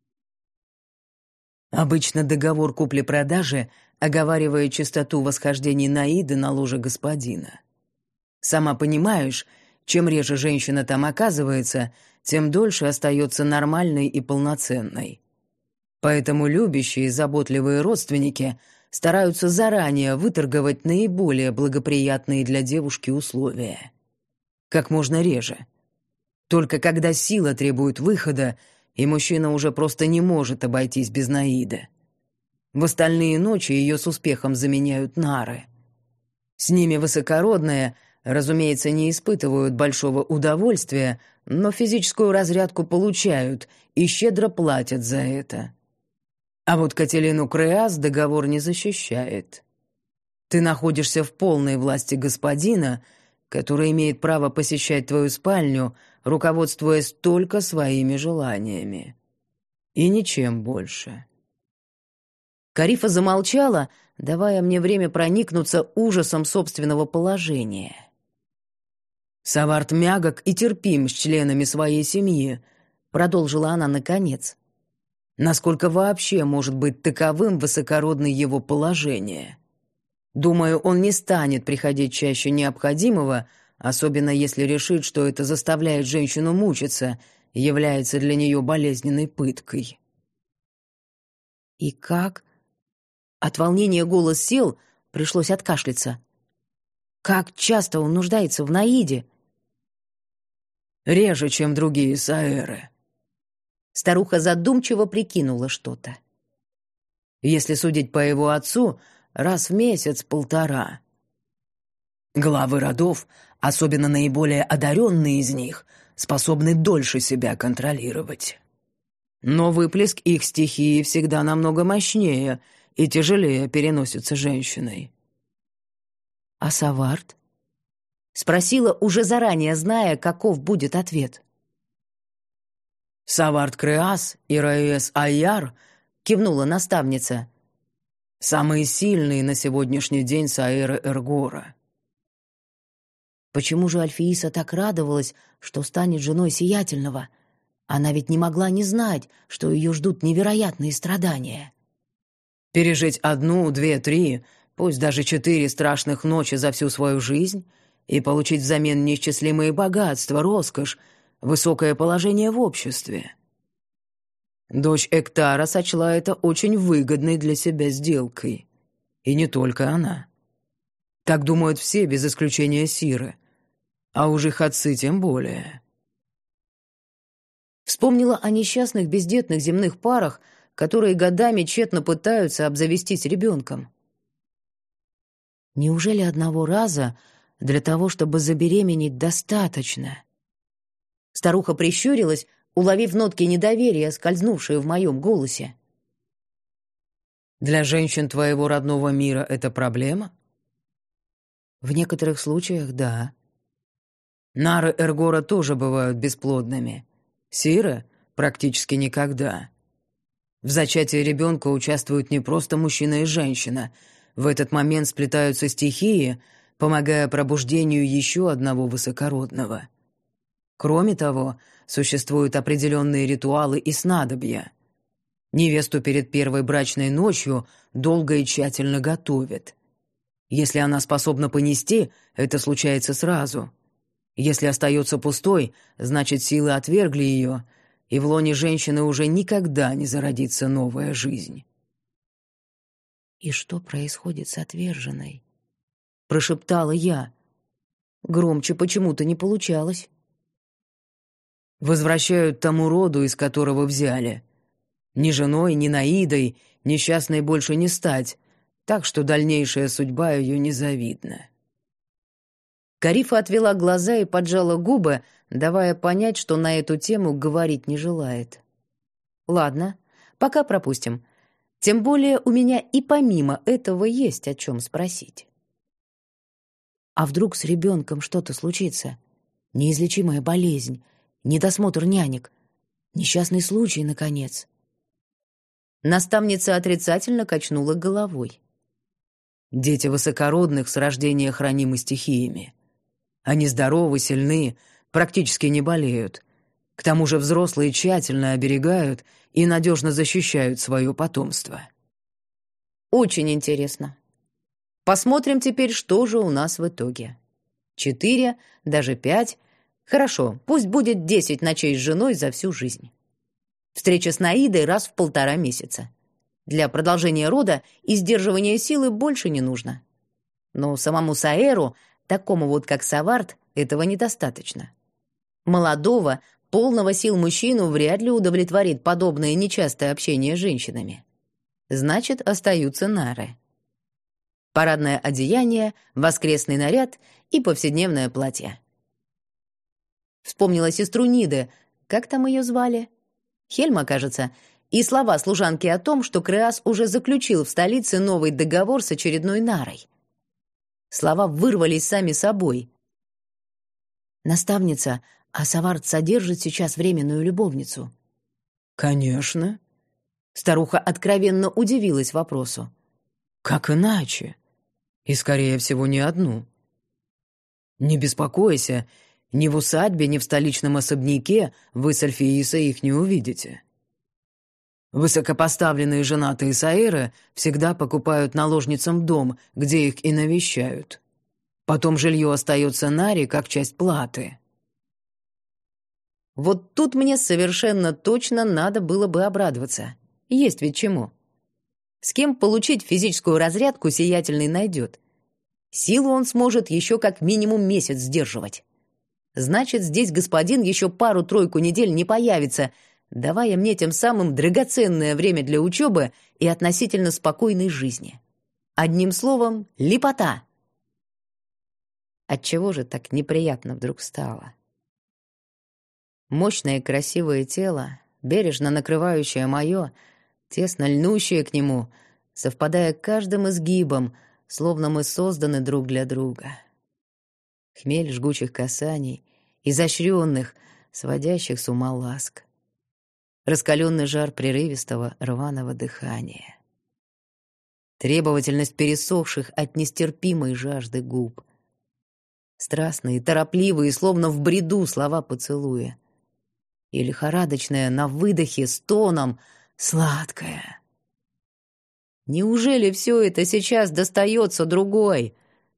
Обычно договор купли-продажи оговаривает частоту восхождений Наиды на ложе господина. Сама понимаешь, чем реже женщина там оказывается, тем дольше остается нормальной и полноценной. Поэтому любящие и заботливые родственники стараются заранее выторговать наиболее благоприятные для девушки условия. Как можно реже. Только когда сила требует выхода, и мужчина уже просто не может обойтись без Наиды. В остальные ночи ее с успехом заменяют нары. С ними высокородные, разумеется, не испытывают большого удовольствия, но физическую разрядку получают и щедро платят за это. А вот Кателину Креаз договор не защищает. Ты находишься в полной власти господина, который имеет право посещать твою спальню, руководствуясь только своими желаниями. И ничем больше. Карифа замолчала, давая мне время проникнуться ужасом собственного положения. «Саварт мягок и терпим с членами своей семьи», — продолжила она наконец. «Насколько вообще может быть таковым высокородное его положение? Думаю, он не станет приходить чаще необходимого, особенно если решит, что это заставляет женщину мучиться, является для нее болезненной пыткой». «И как?» От волнения голос сел, пришлось откашляться. «Как часто он нуждается в Наиде?» «Реже, чем другие саэры». Старуха задумчиво прикинула что-то. «Если судить по его отцу, раз в месяц-полтора. Главы родов, особенно наиболее одаренные из них, способны дольше себя контролировать. Но выплеск их стихии всегда намного мощнее и тяжелее переносится женщиной». «А Саварт?» Спросила, уже заранее зная, каков будет ответ. «Саварт Креас и Раэс Айяр», — кивнула наставница, — «самые сильные на сегодняшний день саэры Эргора». Почему же Альфииса так радовалась, что станет женой Сиятельного? Она ведь не могла не знать, что ее ждут невероятные страдания. Пережить одну, две, три, пусть даже четыре страшных ночи за всю свою жизнь и получить взамен неисчислимые богатства, роскошь, высокое положение в обществе. Дочь Эктара сочла это очень выгодной для себя сделкой. И не только она. Так думают все, без исключения Сиры. А уж их отцы тем более. Вспомнила о несчастных бездетных земных парах, которые годами тщетно пытаются обзавестись ребенком. Неужели одного раза для того, чтобы забеременеть, достаточно? Старуха прищурилась, уловив нотки недоверия, скользнувшие в моем голосе. «Для женщин твоего родного мира это проблема?» «В некоторых случаях, да». «Нары Эргора тоже бывают бесплодными. Сиры — практически никогда. В зачатии ребенка участвуют не просто мужчина и женщина. В этот момент сплетаются стихии, помогая пробуждению еще одного высокородного. Кроме того, существуют определенные ритуалы и снадобья. Невесту перед первой брачной ночью долго и тщательно готовят. Если она способна понести, это случается сразу. Если остается пустой, значит, силы отвергли ее, и в лоне женщины уже никогда не зародится новая жизнь. «И что происходит с отверженной?» — прошептала я. Громче почему-то не получалось. Возвращают тому роду, из которого взяли. Ни женой, ни Наидой несчастной больше не стать, так что дальнейшая судьба ее незавидна. Карифа отвела глаза и поджала губы, давая понять, что на эту тему говорить не желает. «Ладно, пока пропустим. Тем более у меня и помимо этого есть о чем спросить». «А вдруг с ребенком что-то случится? Неизлечимая болезнь, недосмотр нянек, несчастный случай, наконец?» Наставница отрицательно качнула головой. Дети высокородных с рождения хранимы стихиями. Они здоровы, сильны, практически не болеют. К тому же взрослые тщательно оберегают и надежно защищают свое потомство. Очень интересно. Посмотрим теперь, что же у нас в итоге. Четыре, даже пять. Хорошо, пусть будет десять ночей с женой за всю жизнь. Встреча с Наидой раз в полтора месяца. Для продолжения рода и сдерживания силы больше не нужно. Но самому Саэру, такому вот как Саварт, этого недостаточно. Молодого, полного сил мужчину вряд ли удовлетворит подобное нечастое общение с женщинами. Значит, остаются нары. Парадное одеяние, воскресный наряд и повседневное платье. Вспомнила сестру Ниды. Как там ее звали? Хельма, кажется. И слова служанки о том, что Креас уже заключил в столице новый договор с очередной нарой. Слова вырвались сами собой. «Наставница, а Саварт содержит сейчас временную любовницу?» «Конечно». Старуха откровенно удивилась вопросу. «Как иначе? И, скорее всего, не одну. Не беспокойся, ни в усадьбе, ни в столичном особняке вы с Альфеисой их не увидите. Высокопоставленные женатые Саэры всегда покупают наложницам дом, где их и навещают. Потом жилье остается Наре как часть платы». Вот тут мне совершенно точно надо было бы обрадоваться. Есть ведь чему. С кем получить физическую разрядку сиятельный найдет. Силу он сможет еще как минимум месяц сдерживать. Значит, здесь господин еще пару-тройку недель не появится, давая мне тем самым драгоценное время для учебы и относительно спокойной жизни. Одним словом, лепота. Отчего же так неприятно вдруг стало? Мощное и красивое тело, бережно накрывающее мое, тесно льнущее к нему, совпадая каждым изгибом, словно мы созданы друг для друга. Хмель жгучих касаний, изощренных, сводящих с ума ласк. Раскаленный жар прерывистого рваного дыхания. Требовательность пересохших от нестерпимой жажды губ. Страстные, торопливые, словно в бреду слова поцелуя. И лихорадочная на выдохе с тоном «сладкая». Неужели все это сейчас достается другой?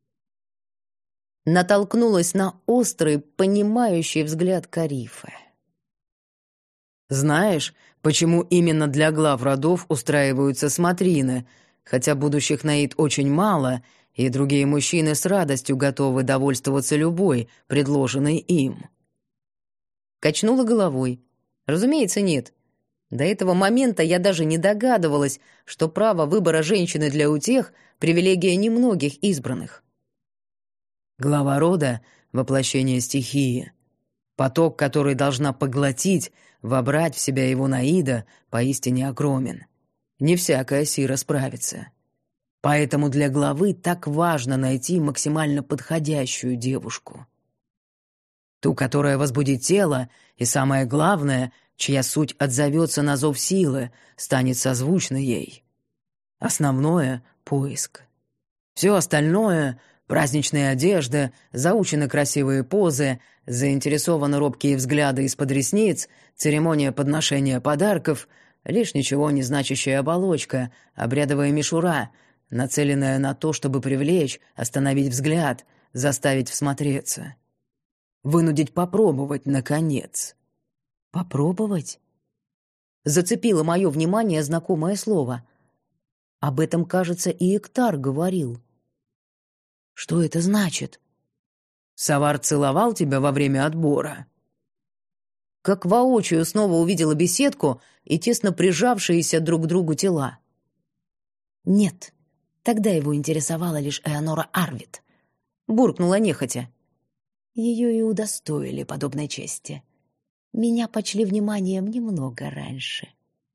Натолкнулась на острый, понимающий взгляд Карифы. «Знаешь, почему именно для глав родов устраиваются смотрины, хотя будущих Наид очень мало, и другие мужчины с радостью готовы довольствоваться любой, предложенной им?» Качнула головой. Разумеется, нет. До этого момента я даже не догадывалась, что право выбора женщины для утех — привилегия немногих избранных. Глава рода — воплощение стихии. Поток, который должна поглотить, вобрать в себя его Наида, поистине огромен. Не всякая сира справится. Поэтому для главы так важно найти максимально подходящую девушку. Ту, которая возбудит тело, и самое главное, чья суть отзовется на зов силы, станет созвучна ей. Основное — поиск. Все остальное — праздничная одежда, заучены красивые позы, заинтересованы робкие взгляды из-под ресниц, церемония подношения подарков — лишь ничего не значащая оболочка, обрядовая мишура, нацеленная на то, чтобы привлечь, остановить взгляд, заставить всмотреться. Вынудить попробовать, наконец. «Попробовать?» Зацепило мое внимание знакомое слово. Об этом, кажется, и Эктар говорил. Что это значит? Савар целовал тебя во время отбора? Как воочию снова увидела беседку и тесно прижавшиеся друг к другу тела. Нет, тогда его интересовала лишь Эонора Арвид. Буркнула нехотя. Ее и удостоили подобной чести. Меня почли вниманием немного раньше.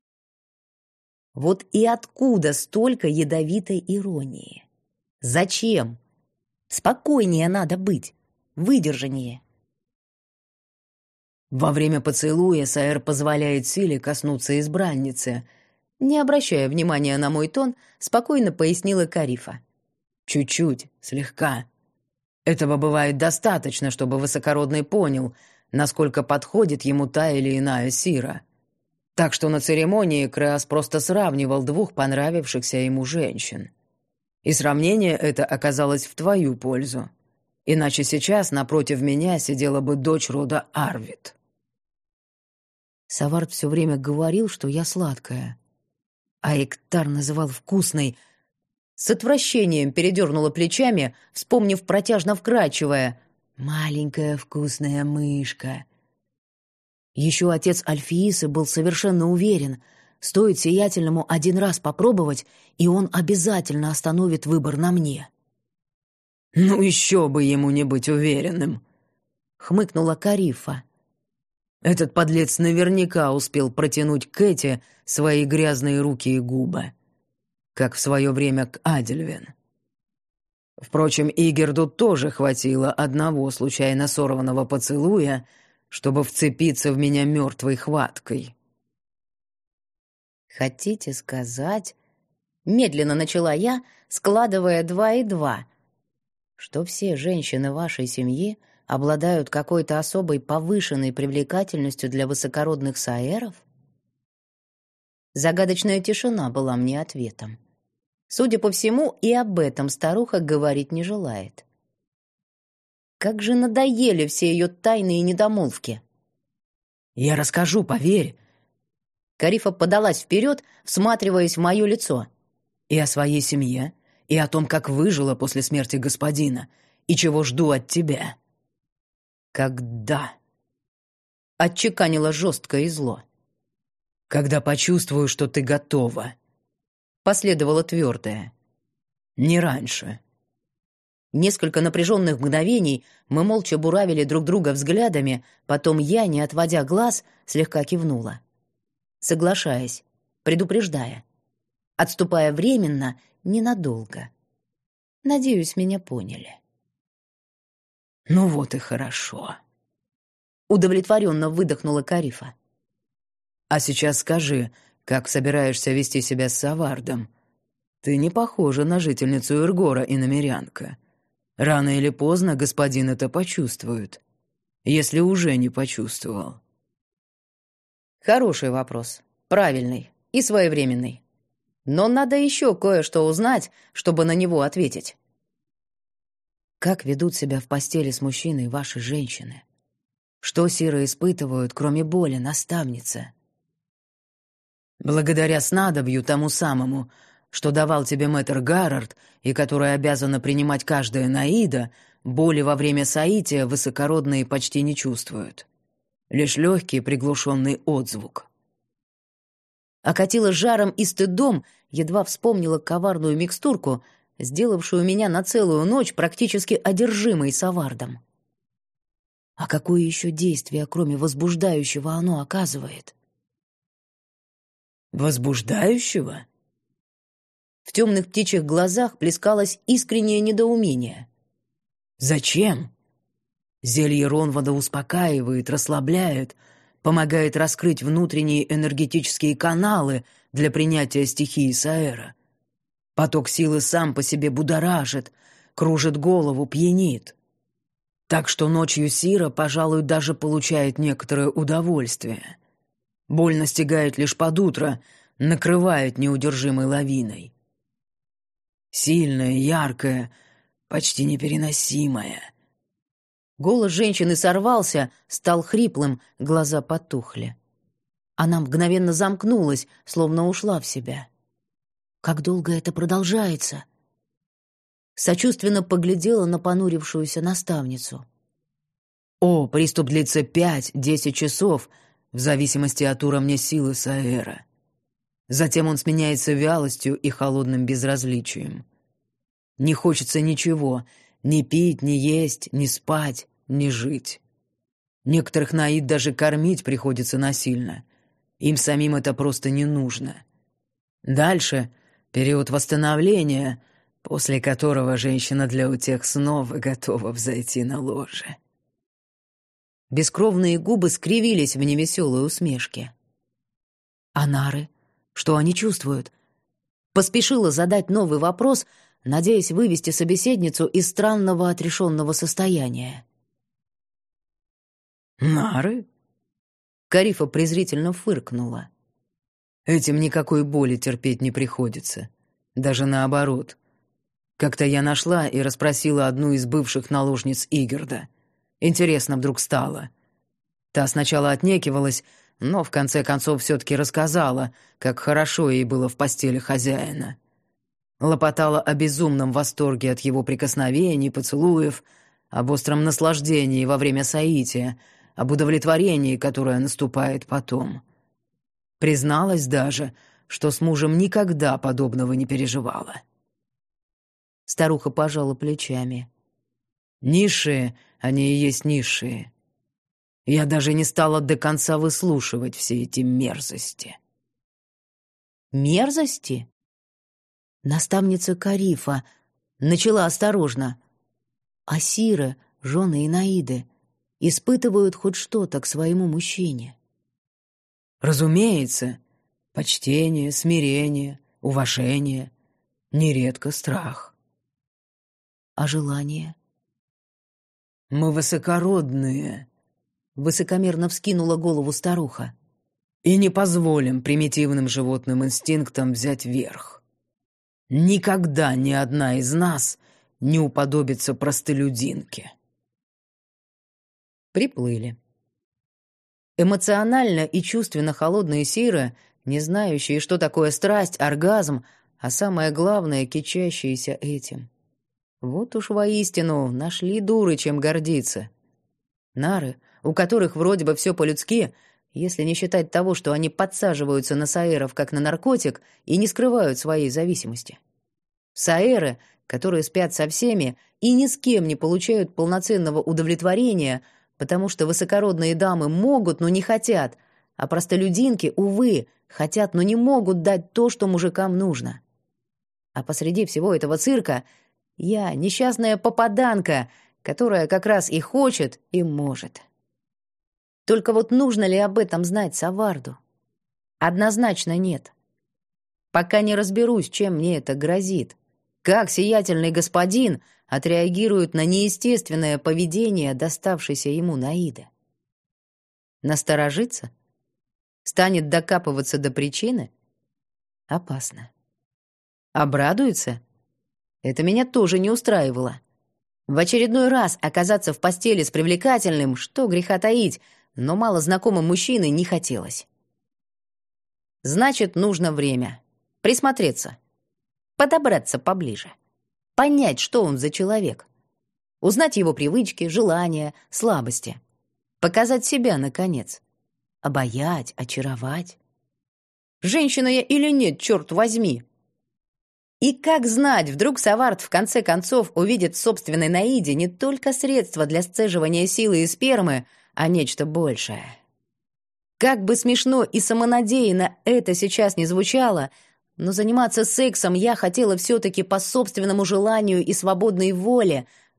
Вот и откуда столько ядовитой иронии? Зачем? Спокойнее надо быть, выдержаннее. Во время поцелуя Саэр позволяет силе коснуться избранницы. Не обращая внимания на мой тон, спокойно пояснила Карифа. Чуть-чуть, слегка. Этого бывает достаточно, чтобы высокородный понял, насколько подходит ему та или иная сира. Так что на церемонии Креас просто сравнивал двух понравившихся ему женщин. И сравнение это оказалось в твою пользу. Иначе сейчас напротив меня сидела бы дочь рода Арвид. Савард все время говорил, что я сладкая. А Эктар называл вкусной. С отвращением передернула плечами, вспомнив протяжно вкрадчивое «маленькая вкусная мышка». Еще отец Альфиисы был совершенно уверен, стоит сиятельному один раз попробовать, и он обязательно остановит выбор на мне. «Ну еще бы ему не быть уверенным», — хмыкнула Карифа. Этот подлец наверняка успел протянуть к Кэти свои грязные руки и губы, как в свое время к Адельвин. Впрочем, Игерду тоже хватило одного случайно сорванного поцелуя, чтобы вцепиться в меня мертвой хваткой. «Хотите сказать...» — медленно начала я, складывая два и два, что все женщины вашей семьи обладают какой-то особой повышенной привлекательностью для высокородных саэров? Загадочная тишина была мне ответом. Судя по всему, и об этом старуха говорить не желает. Как же надоели все ее тайные недомолвки. «Я расскажу, поверь». Карифа подалась вперед, всматриваясь в мое лицо. «И о своей семье, и о том, как выжила после смерти господина, и чего жду от тебя». «Когда?» — отчеканила жестко и зло. «Когда почувствую, что ты готова», — последовало твердое. «Не раньше». Несколько напряженных мгновений мы молча буравили друг друга взглядами, потом я, не отводя глаз, слегка кивнула. Соглашаясь, предупреждая, отступая временно, ненадолго. Надеюсь, меня поняли. «Ну вот и хорошо», — удовлетворенно выдохнула Карифа. «А сейчас скажи, как собираешься вести себя с Савардом? Ты не похожа на жительницу Иргора и намерянка. Рано или поздно господин это почувствует, если уже не почувствовал». Хороший вопрос, правильный и своевременный. Но надо еще кое-что узнать, чтобы на него ответить. Как ведут себя в постели с мужчиной ваши женщины? Что сиры испытывают, кроме боли, наставница? Благодаря снадобью тому самому, что давал тебе мэтр Гаррард и которое обязана принимать каждая наида, боли во время соития высокородные почти не чувствуют. Лишь легкий приглушенный отзвук. Окатила жаром и стыдом, едва вспомнила коварную микстурку, сделавшую меня на целую ночь практически одержимой Савардом. А какое еще действие, кроме возбуждающего, оно оказывает? Возбуждающего? В темных птичьих глазах плескалось искреннее недоумение. Зачем? Зелье Ронвода успокаивает, расслабляет, помогает раскрыть внутренние энергетические каналы для принятия стихии Саэра. Поток силы сам по себе будоражит, кружит голову, пьянит. Так что ночью Сира, пожалуй, даже получает некоторое удовольствие. Боль настигает лишь под утро, накрывает неудержимой лавиной. Сильная, яркая, почти непереносимая. Голос женщины сорвался, стал хриплым, глаза потухли. Она мгновенно замкнулась, словно ушла в себя. Как долго это продолжается? Сочувственно поглядела на понурившуюся наставницу. О, приступ длится пять-десять часов, в зависимости от уровня силы Саэра. Затем он сменяется вялостью и холодным безразличием. Не хочется ничего, ни пить, ни есть, ни спать, ни жить. Некоторых наид даже кормить приходится насильно. Им самим это просто не нужно. Дальше период восстановления, после которого женщина для утех снова готова взойти на ложе. Бескровные губы скривились в невеселой усмешке. А нары? Что они чувствуют? Поспешила задать новый вопрос, надеясь вывести собеседницу из странного отрешенного состояния. «Нары?» Карифа презрительно фыркнула. «Этим никакой боли терпеть не приходится. Даже наоборот. Как-то я нашла и расспросила одну из бывших наложниц Игерда. Интересно вдруг стало. Та сначала отнекивалась, но в конце концов все-таки рассказала, как хорошо ей было в постели хозяина. Лопотала о безумном восторге от его прикосновений, поцелуев, об остром наслаждении во время соития, об удовлетворении, которое наступает потом. Призналась даже, что с мужем никогда подобного не переживала. Старуха пожала плечами. Низшие, они и есть низшие. Я даже не стала до конца выслушивать все эти мерзости. Мерзости? Наставница Карифа начала осторожно. Асиры, жены Инаиды, испытывают хоть что-то к своему мужчине. Разумеется, почтение, смирение, уважение, нередко страх. А желание? Мы высокородные, высокомерно вскинула голову старуха. И не позволим примитивным животным инстинктам взять верх. Никогда ни одна из нас не уподобится простолюдинке. Приплыли. Эмоционально и чувственно холодные сиры, не знающие, что такое страсть, оргазм, а самое главное, кичащиеся этим. Вот уж воистину нашли дуры, чем гордиться. Нары, у которых вроде бы все по-людски, если не считать того, что они подсаживаются на саэров как на наркотик и не скрывают своей зависимости. Саэры, которые спят со всеми и ни с кем не получают полноценного удовлетворения, потому что высокородные дамы могут, но не хотят, а простолюдинки, увы, хотят, но не могут дать то, что мужикам нужно. А посреди всего этого цирка я несчастная попаданка, которая как раз и хочет, и может. Только вот нужно ли об этом знать Саварду? Однозначно нет. Пока не разберусь, чем мне это грозит. Как сиятельный господин отреагирует на неестественное поведение, доставшееся ему Наида? Насторожится? Станет докапываться до причины? Опасно. Обрадуется? Это меня тоже не устраивало. В очередной раз оказаться в постели с привлекательным, что греха таить, но мало знакомым мужчиной не хотелось. Значит, нужно время. Присмотреться. Подобраться поближе. Понять, что он за человек. Узнать его привычки, желания, слабости. Показать себя, наконец. Обаять, очаровать. Женщина я или нет, черт возьми? И как знать, вдруг Савард в конце концов увидит в собственной Наиде не только средства для сцеживания силы и спермы, а нечто большее. Как бы смешно и самонадеянно это сейчас не звучало, но заниматься сексом я хотела все-таки по собственному желанию и свободной воле,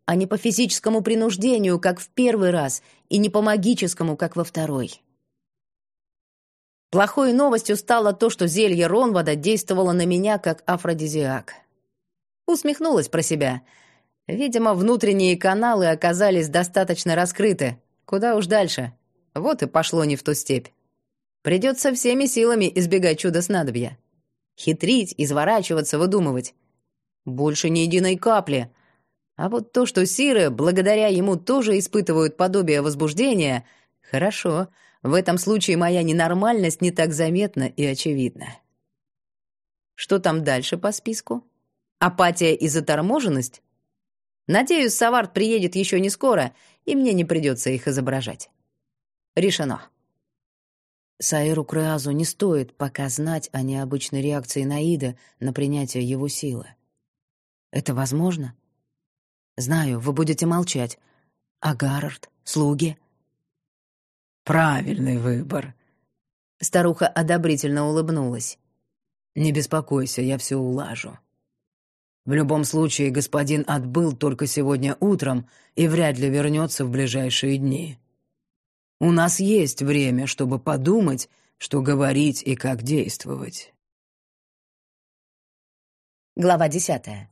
а не по физическому принуждению, как в первый раз, и не по магическому, как во второй. Плохой новостью стало то, что зелье Ронвода действовало на меня как афродизиак. Усмехнулась про себя. Видимо, внутренние каналы оказались достаточно раскрыты. Куда уж дальше. Вот и пошло не в ту степь. Придется всеми силами избегать чудо-снадобья. Хитрить, изворачиваться, выдумывать. Больше ни единой капли. А вот то, что сиры, благодаря ему, тоже испытывают подобие возбуждения, хорошо. В этом случае моя ненормальность не так заметна и очевидна. Что там дальше по списку? Апатия и заторможенность? Надеюсь, Савард приедет еще не скоро, и мне не придется их изображать. Решено. Саиру Креазу не стоит пока знать о необычной реакции Наида на принятие его силы. Это возможно? Знаю, вы будете молчать. А Гаррард? Слуги? Правильный выбор. Старуха одобрительно улыбнулась. Не беспокойся, я все улажу. В любом случае, господин отбыл только сегодня утром и вряд ли вернется в ближайшие дни. У нас есть время, чтобы подумать, что говорить и как действовать. Глава десятая.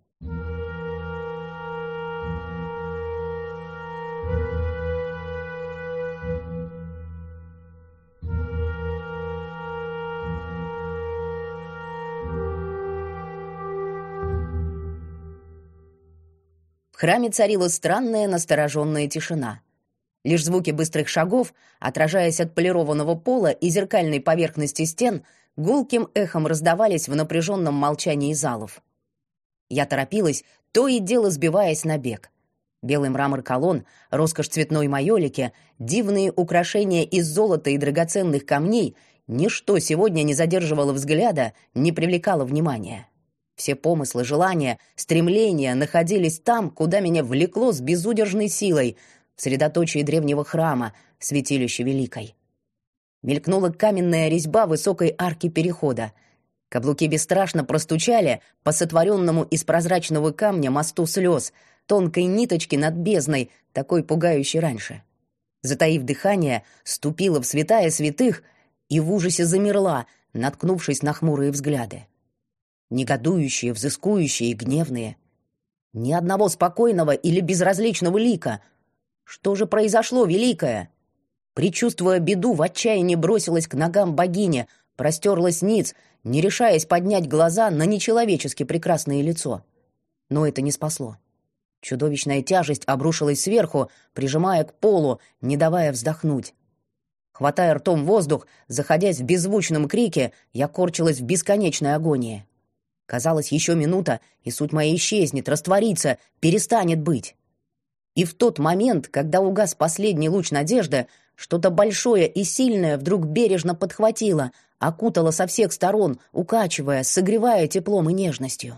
В храме царила странная настороженная тишина. Лишь звуки быстрых шагов, отражаясь от полированного пола и зеркальной поверхности стен, гулким эхом раздавались в напряженном молчании залов. Я торопилась, то и дело сбиваясь на бег. Белый мрамор колонн, роскошь цветной майолики, дивные украшения из золота и драгоценных камней — ничто сегодня не задерживало взгляда, не привлекало внимания. Все помыслы, желания, стремления находились там, куда меня влекло с безудержной силой, в средоточии древнего храма, святилище Великой. Мелькнула каменная резьба высокой арки перехода. Каблуки бесстрашно простучали по сотворенному из прозрачного камня мосту слез, тонкой ниточки над бездной, такой пугающей раньше. Затаив дыхание, ступила в святая святых и в ужасе замерла, наткнувшись на хмурые взгляды. Негодующие, взыскующие и гневные. Ни одного спокойного или безразличного лика. Что же произошло, великое? Предчувствуя беду, в отчаянии бросилась к ногам богини, простерлась ниц, не решаясь поднять глаза на нечеловечески прекрасное лицо. Но это не спасло. Чудовищная тяжесть обрушилась сверху, прижимая к полу, не давая вздохнуть. Хватая ртом воздух, заходясь в беззвучном крике, я корчилась в бесконечной агонии. Казалось, еще минута, и суть моя исчезнет, растворится, перестанет быть. И в тот момент, когда угас последний луч надежды, что-то большое и сильное вдруг бережно подхватило, окутало со всех сторон, укачивая, согревая теплом и нежностью.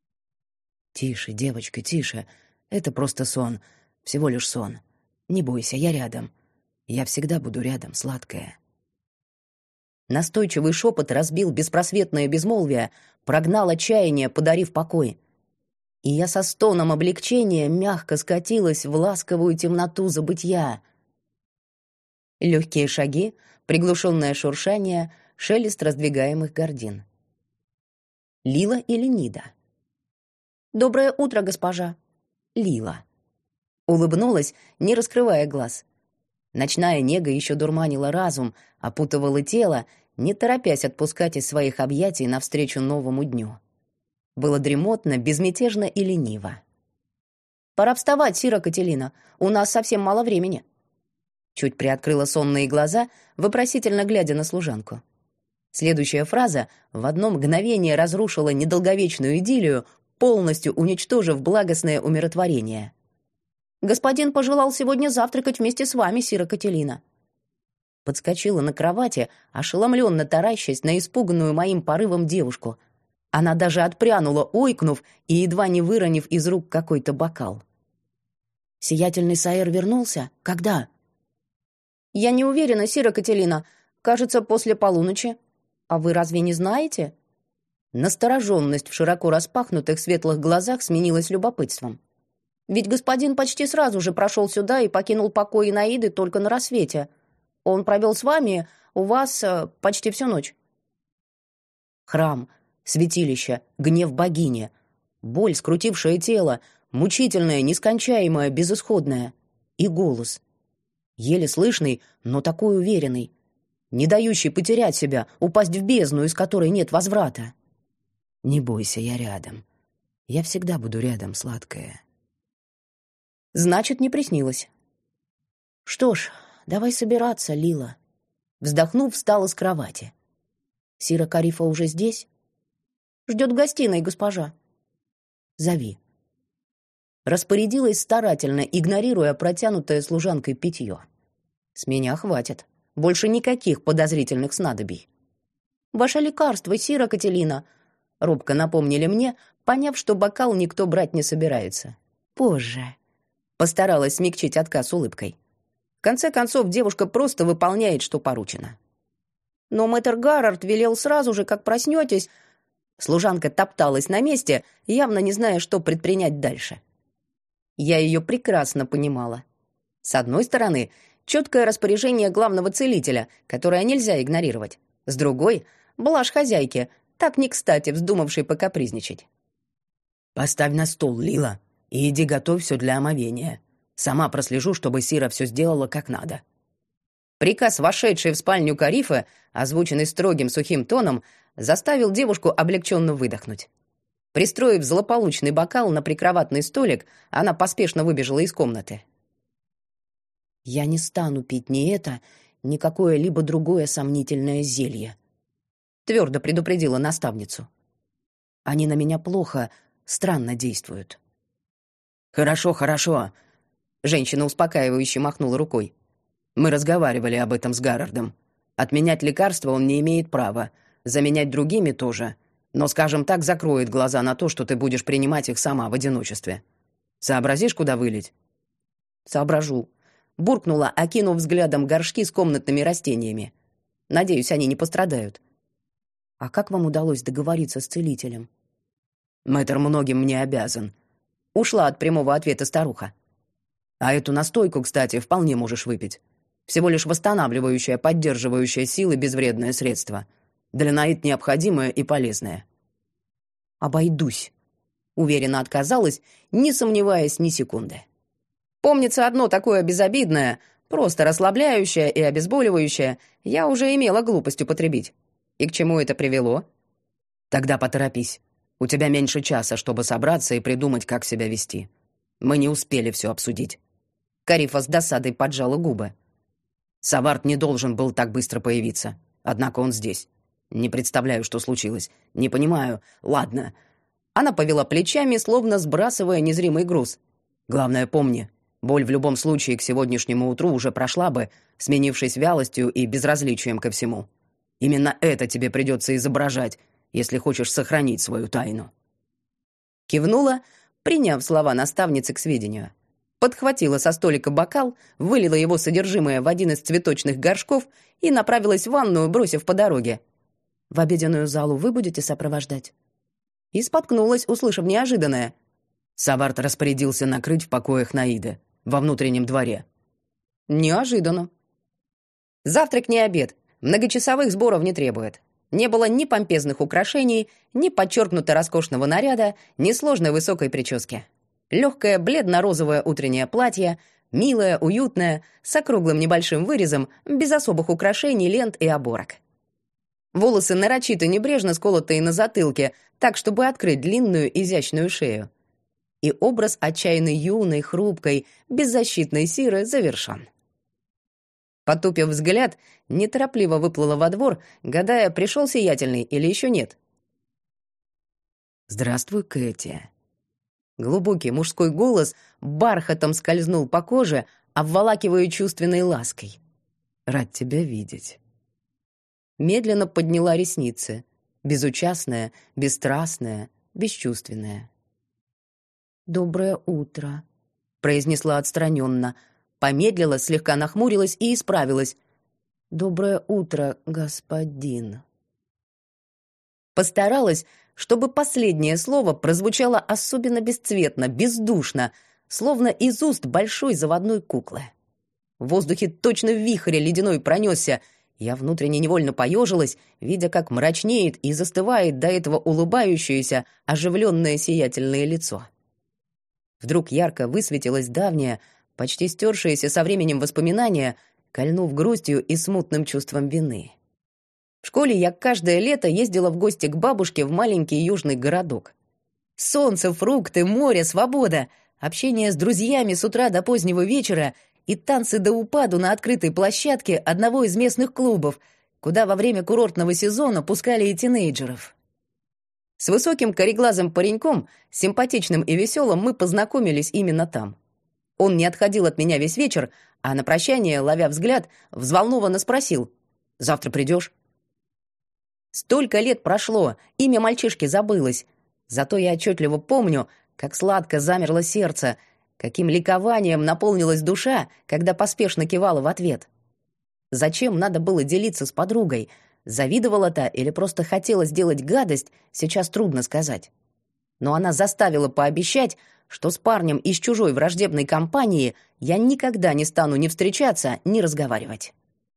Тише, девочка, тише. Это просто сон. Всего лишь сон. Не бойся, я рядом. Я всегда буду рядом, сладкая. Настойчивый шепот разбил беспросветное безмолвие, прогнал отчаяние, подарив покой. И я со стоном облегчения мягко скатилась в ласковую темноту забытья. Легкие шаги, приглушенное шуршание, шелест раздвигаемых гордин. Лила или Нида? «Доброе утро, госпожа!» Лила. Улыбнулась, не раскрывая глаз. Ночная нега еще дурманила разум, опутывала тело, не торопясь отпускать из своих объятий навстречу новому дню. Было дремотно, безмятежно и лениво. «Пора вставать, Сира Кателина, у нас совсем мало времени». Чуть приоткрыла сонные глаза, вопросительно глядя на служанку. Следующая фраза в одно мгновение разрушила недолговечную идиллию, полностью уничтожив благостное умиротворение. «Господин пожелал сегодня завтракать вместе с вами, Сира Кателина». Подскочила на кровати, ошеломленно таращась на испуганную моим порывом девушку. Она даже отпрянула, ойкнув и едва не выронив из рук какой-то бокал. «Сиятельный Саир вернулся? Когда?» «Я не уверена, Сира Кателина. Кажется, после полуночи. А вы разве не знаете?» Настороженность в широко распахнутых светлых глазах сменилась любопытством. Ведь господин почти сразу же прошел сюда и покинул покои Наиды только на рассвете. Он провел с вами, у вас, э, почти всю ночь. Храм, святилище, гнев богини, боль, скрутившая тело, мучительная, нескончаемая, безысходная. И голос. Еле слышный, но такой уверенный, не дающий потерять себя, упасть в бездну, из которой нет возврата. «Не бойся, я рядом. Я всегда буду рядом, сладкая». Значит, не приснилось. «Что ж, давай собираться, Лила». Вздохнув, встала с кровати. «Сира Карифа уже здесь?» Ждет в гостиной, госпожа». «Зови». Распорядилась старательно, игнорируя протянутое служанкой питье. «С меня хватит. Больше никаких подозрительных снадобий». «Ваше лекарство, сира Кателина», — робко напомнили мне, поняв, что бокал никто брать не собирается. «Позже». Постаралась смягчить отказ улыбкой. В конце концов, девушка просто выполняет, что поручено. «Но мэтр Гаррард велел сразу же, как проснетесь...» Служанка топталась на месте, явно не зная, что предпринять дальше. Я ее прекрасно понимала. С одной стороны, четкое распоряжение главного целителя, которое нельзя игнорировать. С другой — блажь хозяйки, так не кстати вздумавшей покапризничать. «Поставь на стол, Лила, и иди готовь все для омовения. Сама прослежу, чтобы Сира все сделала как надо». Приказ, вошедший в спальню Карифа, озвученный строгим сухим тоном, заставил девушку облегченно выдохнуть. Пристроив злополучный бокал на прикроватный столик, она поспешно выбежала из комнаты. «Я не стану пить ни это, ни какое-либо другое сомнительное зелье», — твердо предупредила наставницу. «Они на меня плохо, странно действуют». «Хорошо, хорошо», — женщина успокаивающе махнула рукой. «Мы разговаривали об этом с Гаррардом. Отменять лекарства он не имеет права, заменять другими тоже, но, скажем так, закроет глаза на то, что ты будешь принимать их сама в одиночестве. Сообразишь, куда вылить?» «Соображу», — буркнула, окинув взглядом горшки с комнатными растениями. «Надеюсь, они не пострадают». «А как вам удалось договориться с целителем?» «Мэтр многим мне обязан», — ушла от прямого ответа старуха. «А эту настойку, кстати, вполне можешь выпить. Всего лишь восстанавливающее, поддерживающее силы безвредное средство. Для Наид необходимое и полезное». «Обойдусь», — уверенно отказалась, не сомневаясь ни секунды. Помнится, одно такое безобидное, просто расслабляющее и обезболивающее, я уже имела глупость употребить. И к чему это привело? Тогда поторопись. У тебя меньше часа, чтобы собраться и придумать, как себя вести. Мы не успели все обсудить. Карифа с досадой поджала губы. Саварт не должен был так быстро появиться. Однако он здесь. Не представляю, что случилось. Не понимаю. Ладно. Она повела плечами, словно сбрасывая незримый груз. Главное, помни, боль в любом случае к сегодняшнему утру уже прошла бы, сменившись вялостью и безразличием ко всему. Именно это тебе придется изображать, если хочешь сохранить свою тайну. Кивнула, приняв слова наставницы к сведению. Подхватила со столика бокал, вылила его содержимое в один из цветочных горшков и направилась в ванную, бросив по дороге. «В обеденную залу вы будете сопровождать?» И споткнулась, услышав неожиданное. Саварт распорядился накрыть в покоях Наиды, во внутреннем дворе. Неожиданно. Завтрак не обед, многочасовых сборов не требует. Не было ни помпезных украшений, ни подчеркнуто роскошного наряда, ни сложной высокой прически. Легкое бледно-розовое утреннее платье, милое, уютное, с округлым небольшим вырезом, без особых украшений, лент и оборок. Волосы нарочито небрежно сколотые на затылке, так, чтобы открыть длинную изящную шею. И образ отчаянной юной, хрупкой, беззащитной Сиры завершен. Потупив взгляд, неторопливо выплыла во двор, гадая, пришел сиятельный или еще нет. «Здравствуй, Кэти». Глубокий мужской голос бархатом скользнул по коже, обволакивая чувственной лаской. «Рад тебя видеть». Медленно подняла ресницы, безучастная, бесстрастная, бесчувственная. «Доброе утро», — произнесла отстраненно, помедлила, слегка нахмурилась и исправилась. «Доброе утро, господин». Постаралась, чтобы последнее слово прозвучало особенно бесцветно, бездушно, словно из уст большой заводной куклы. В воздухе точно в вихре ледяной пронесся. Я внутренне невольно поежилась, видя, как мрачнеет и застывает до этого улыбающееся, оживленное сиятельное лицо. Вдруг ярко высветилось давнее, почти стершееся со временем воспоминание, кольнув грустью и смутным чувством вины. В школе я каждое лето ездила в гости к бабушке в маленький южный городок. Солнце, фрукты, море, свобода, общение с друзьями с утра до позднего вечера и танцы до упаду на открытой площадке одного из местных клубов, куда во время курортного сезона пускали и тинейджеров. С высоким кореглазым пареньком, симпатичным и веселым, мы познакомились именно там. Он не отходил от меня весь вечер, а на прощание, ловя взгляд, взволнованно спросил: «Завтра придешь?» Столько лет прошло, имя мальчишки забылось. Зато я отчетливо помню, как сладко замерло сердце, каким ликованием наполнилась душа, когда поспешно кивала в ответ. Зачем надо было делиться с подругой? Завидовала та или просто хотела сделать гадость, сейчас трудно сказать. Но она заставила пообещать, что с парнем из чужой враждебной компании я никогда не стану ни встречаться, ни разговаривать.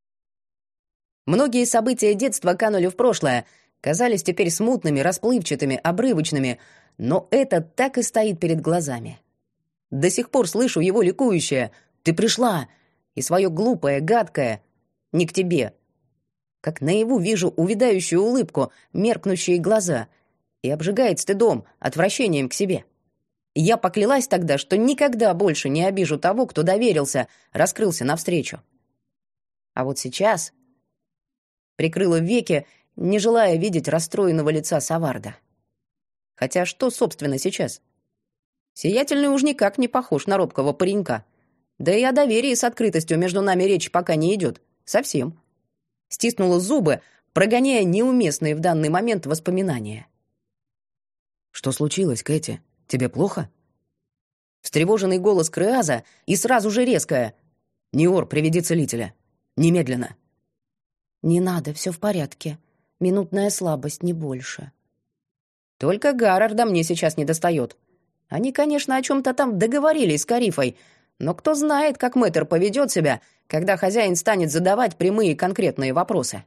Многие события детства канули в прошлое, казались теперь смутными, расплывчатыми, обрывочными, но это так и стоит перед глазами. До сих пор слышу его ликующее «Ты пришла!» и свое глупое, гадкое «Не к тебе!» Как наяву вижу увядающую улыбку, меркнущие глаза, и обжигает стыдом, отвращением к себе. Я поклялась тогда, что никогда больше не обижу того, кто доверился, раскрылся навстречу. А вот сейчас прикрыла веки, не желая видеть расстроенного лица Саварда. Хотя что, собственно, сейчас? Сиятельный уж никак не похож на робкого паренька. Да и о доверии с открытостью между нами речь пока не идет. Совсем. Стиснула зубы, прогоняя неуместные в данный момент воспоминания. «Что случилось, Кэти? Тебе плохо?» Встревоженный голос Креаза и сразу же резкое: «Ниор, приведи целителя. Немедленно». «Не надо, все в порядке. Минутная слабость, не больше». Только Гаррарда мне сейчас не достает. Они, конечно, о чем-то там договорились с Карифой, но кто знает, как мэтр поведет себя, когда хозяин станет задавать прямые и конкретные вопросы.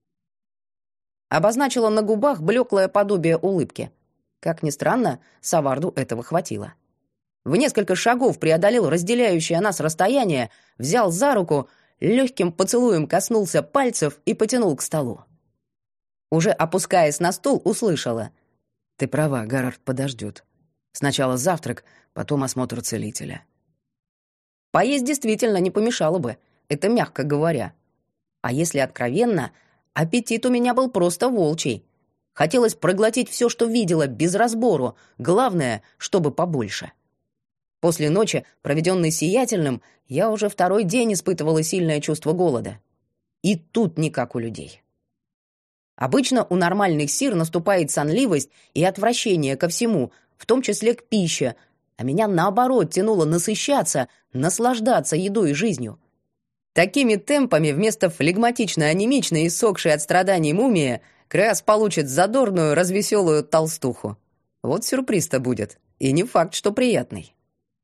Обозначила на губах блеклое подобие улыбки. Как ни странно, Саварду этого хватило. В несколько шагов преодолел разделяющее нас расстояние, взял за руку, легким поцелуем коснулся пальцев и потянул к столу. Уже опускаясь на стул, услышала: «Ты права, Гаррард подождет. Сначала завтрак, потом осмотр целителя». Поесть действительно не помешало бы, это мягко говоря. А если откровенно, аппетит у меня был просто волчий. Хотелось проглотить все, что видела, без разбору, главное, чтобы побольше. После ночи, проведенной сиятельным, я уже второй день испытывала сильное чувство голода. И тут не как у людей. Обычно у нормальных сир наступает сонливость и отвращение ко всему, в том числе к пище, а меня, наоборот, тянуло насыщаться, наслаждаться едой и жизнью. Такими темпами вместо флегматично-анемичной и сохшей от страданий мумии Креас получит задорную, развеселую толстуху. Вот сюрприз-то будет, и не факт, что приятный.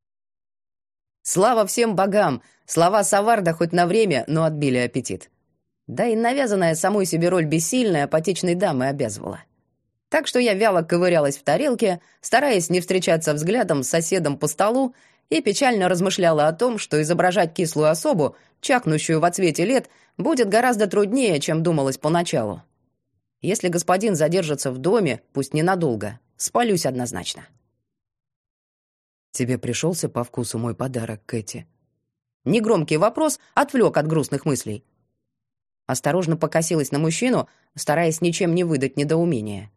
Слава всем богам! Слова Саварда хоть на время, но отбили аппетит. Да и навязанная самой себе роль бессильной апатичной дамы обязывала. Так что я вяло ковырялась в тарелке, стараясь не встречаться взглядом с соседом по столу, и печально размышляла о том, что изображать кислую особу, чахнущую во цвете лет, будет гораздо труднее, чем думалось поначалу. Если господин задержится в доме, пусть ненадолго, спалюсь однозначно. «Тебе пришелся по вкусу мой подарок, Кэти?» Негромкий вопрос отвлек от грустных мыслей. Осторожно покосилась на мужчину, стараясь ничем не выдать недоумения.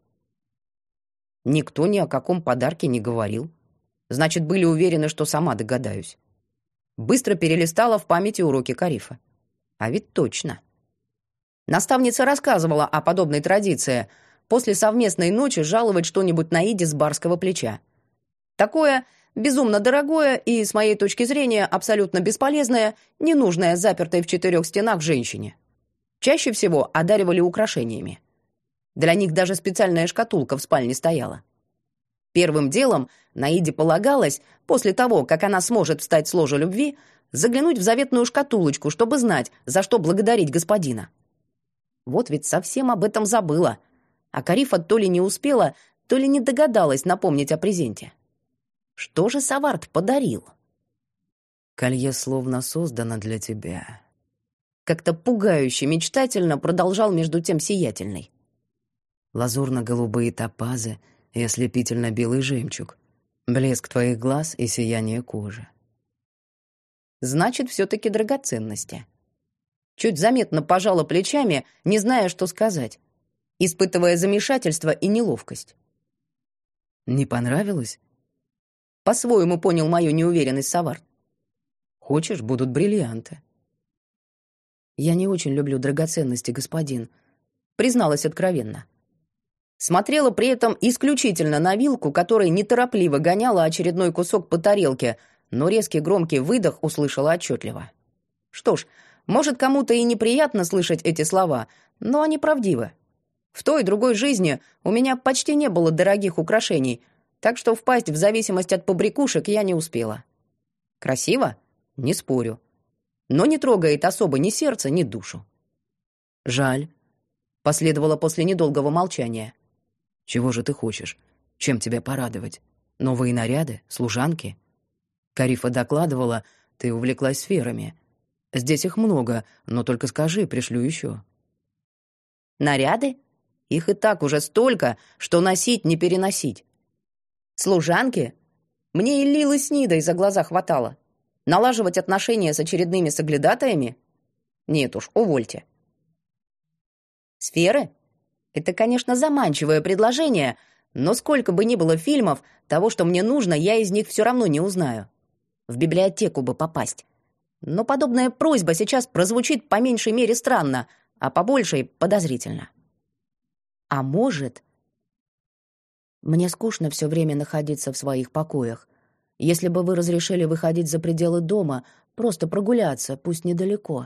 Никто ни о каком подарке не говорил. Значит, были уверены, что сама догадаюсь. Быстро перелистала в памяти уроки Карифа. А ведь точно. Наставница рассказывала о подобной традиции — после совместной ночи жаловать что-нибудь Наиде с барского плеча. Такое безумно дорогое и, с моей точки зрения, абсолютно бесполезное, ненужное запертой в четырех стенах женщине. Чаще всего одаривали украшениями. Для них даже специальная шкатулка в спальне стояла. Первым делом Наиде полагалось, после того, как она сможет встать с ложа любви, заглянуть в заветную шкатулочку, чтобы знать, за что благодарить господина. Вот ведь совсем об этом забыла. А Карифа то ли не успела, то ли не догадалась напомнить о презенте. Что же Саварт подарил? «Колье словно создано для тебя». Как-то пугающе мечтательно продолжал между тем сиятельный. Лазурно-голубые топазы и ослепительно-белый жемчуг, блеск твоих глаз и сияние кожи. Значит, все-таки драгоценности. Чуть заметно пожала плечами, не зная, что сказать, испытывая замешательство и неловкость. «Не понравилось?» По-своему понял мою неуверенность Саварт. «Хочешь, будут бриллианты». «Я не очень люблю драгоценности, господин», — призналась откровенно. Смотрела при этом исключительно на вилку, которая неторопливо гоняла очередной кусок по тарелке, но резкий громкий выдох услышала отчетливо. Что ж, может, кому-то и неприятно слышать эти слова, но они правдивы. В той и другой жизни у меня почти не было дорогих украшений, так что впасть в зависимость от побрякушек я не успела. Красиво? Не спорю. Но не трогает особо ни сердце, ни душу. «Жаль», — последовало после недолгого молчания. «Чего же ты хочешь? Чем тебя порадовать? Новые наряды? Служанки?» Карифа докладывала, ты увлеклась сферами. Здесь их много, но только скажи, пришлю еще. Наряды? Их и так уже столько, что носить не переносить. Служанки? Мне и Лилы с Нидой за глаза хватало. Налаживать отношения с очередными соглядатаями? Нет уж, увольте. Сферы? Это, конечно, заманчивое предложение, но сколько бы ни было фильмов, того, что мне нужно, я из них все равно не узнаю. В библиотеку бы попасть. Но подобная просьба сейчас прозвучит по меньшей мере странно, а по большей — подозрительно. А может... Мне скучно все время находиться в своих покоях. Если бы вы разрешили выходить за пределы дома, просто прогуляться, пусть недалеко.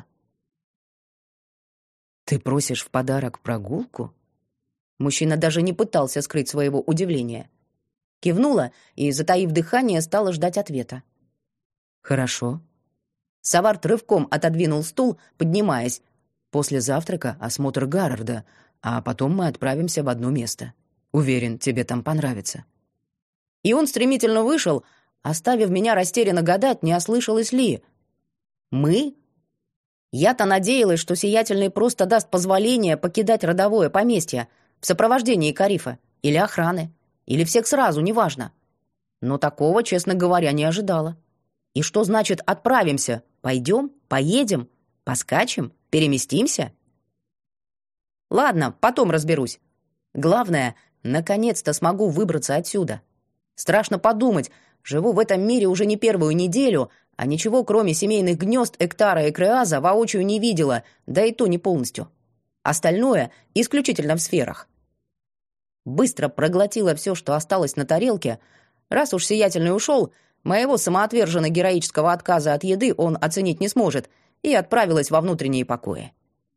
Ты просишь в подарок прогулку? Мужчина даже не пытался скрыть своего удивления. Кивнула и, затаив дыхание, стала ждать ответа. Хорошо. Саварт рывком отодвинул стул, поднимаясь. После завтрака осмотр Гаррарда, а потом мы отправимся в одно место. Уверен, тебе там понравится. И он стремительно вышел, оставив меня растерянно гадать, не ослышалась ли. Мы? Я-то надеялась, что сиятельный просто даст позволение покидать родовое поместье в сопровождении Карифа или охраны, или всех сразу, неважно. Но такого, честно говоря, не ожидала. И что значит «отправимся»? Пойдем? Поедем? Поскачем? Переместимся? Ладно, потом разберусь. Главное, наконец-то смогу выбраться отсюда. Страшно подумать, живу в этом мире уже не первую неделю, а ничего, кроме семейных гнезд Эктара и Креаза, воочию не видела, да и то не полностью. Остальное исключительно в сферах. Быстро проглотила все, что осталось на тарелке. Раз уж сиятельный ушел, моего самоотверженно-героического отказа от еды он оценить не сможет, и отправилась во внутренние покои.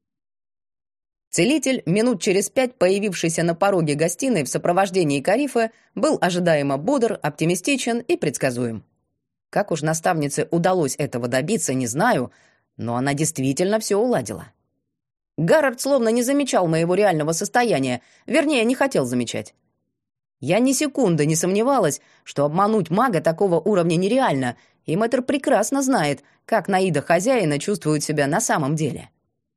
Целитель, минут через пять появившийся на пороге гостиной в сопровождении Карифы, был ожидаемо бодр, оптимистичен и предсказуем. Как уж наставнице удалось этого добиться, не знаю, но она действительно все уладила. Гаррард словно не замечал моего реального состояния, вернее, не хотел замечать. Я ни секунды не сомневалась, что обмануть мага такого уровня нереально, и мэтр прекрасно знает, как Наида хозяина чувствует себя на самом деле.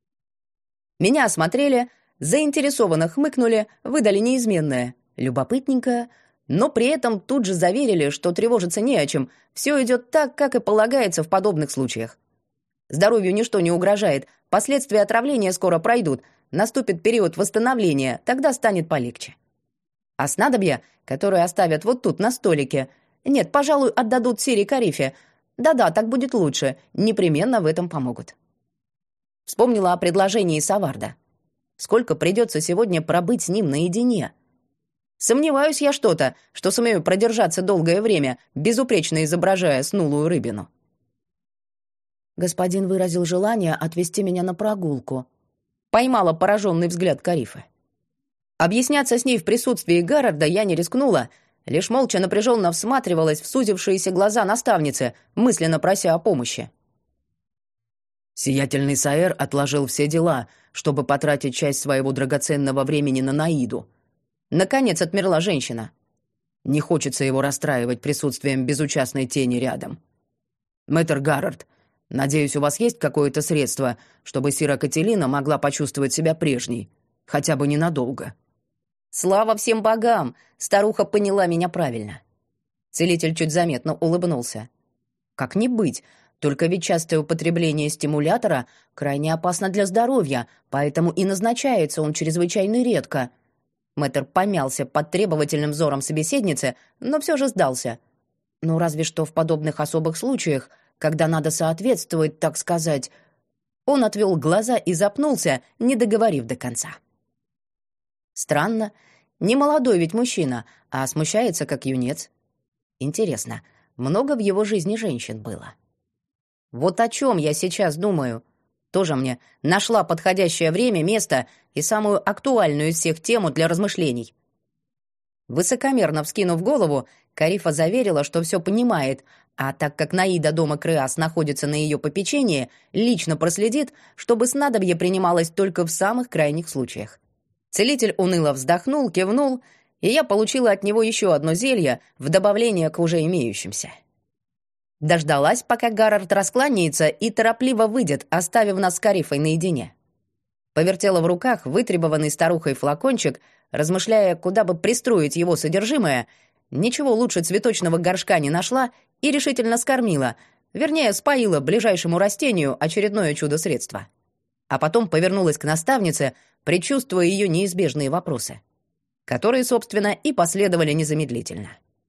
Меня осмотрели, заинтересованно хмыкнули, выдали неизменное, любопытненькое, но при этом тут же заверили, что тревожиться не о чем, все идет так, как и полагается в подобных случаях. Здоровью ничто не угрожает, последствия отравления скоро пройдут, наступит период восстановления, тогда станет полегче. А снадобья, которые оставят вот тут на столике, нет, пожалуй, отдадут Сири Карифе. Да-да, так будет лучше, непременно в этом помогут. Вспомнила о предложении Саварда. Сколько придется сегодня пробыть с ним наедине? Сомневаюсь я что-то, что сумею продержаться долгое время, безупречно изображая снулую рыбину. Господин выразил желание отвезти меня на прогулку. Поймала пораженный взгляд Карифы. Объясняться с ней в присутствии Гаррарда я не рискнула, лишь молча напряженно всматривалась в сузившиеся глаза наставницы, мысленно прося о помощи. Сиятельный Саэр отложил все дела, чтобы потратить часть своего драгоценного времени на Наиду. Наконец отмерла женщина. Не хочется его расстраивать присутствием безучастной тени рядом. Мэтр Гаррард, надеюсь, у вас есть какое-то средство, чтобы Сира Кателина могла почувствовать себя прежней, хотя бы ненадолго. Слава всем богам! Старуха поняла меня правильно. Целитель чуть заметно улыбнулся. Как не быть? Только ведь частое употребление стимулятора крайне опасно для здоровья, поэтому и назначается он чрезвычайно редко. Мэтр помялся под требовательным взором собеседницы, но все же сдался. Ну, разве что в подобных особых случаях, когда надо соответствовать, так сказать. Он отвел глаза и запнулся, не договорив до конца. Странно. Не молодой ведь мужчина, а смущается, как юнец. Интересно, много в его жизни женщин было? Вот о чем я сейчас думаю. Тоже мне нашла подходящее время, место и самую актуальную из всех тему для размышлений. Высокомерно вскинув голову, Карифа заверила, что все понимает, а так как Наида дома Креас находится на ее попечении, лично проследит, чтобы снадобье принималось только в самых крайних случаях. Целитель уныло вздохнул, кивнул, и я получила от него еще одно зелье в добавление к уже имеющимся. Дождалась, пока Гаррард раскланяется и торопливо выйдет, оставив нас с Карифой наедине. Повертела в руках вытребованный старухой флакончик, размышляя, куда бы пристроить его содержимое, ничего лучше цветочного горшка не нашла и решительно скормила, вернее, споила ближайшему растению очередное чудо-средство. А потом повернулась к наставнице, предчувствуя ее неизбежные вопросы, которые, собственно, и последовали незамедлительно.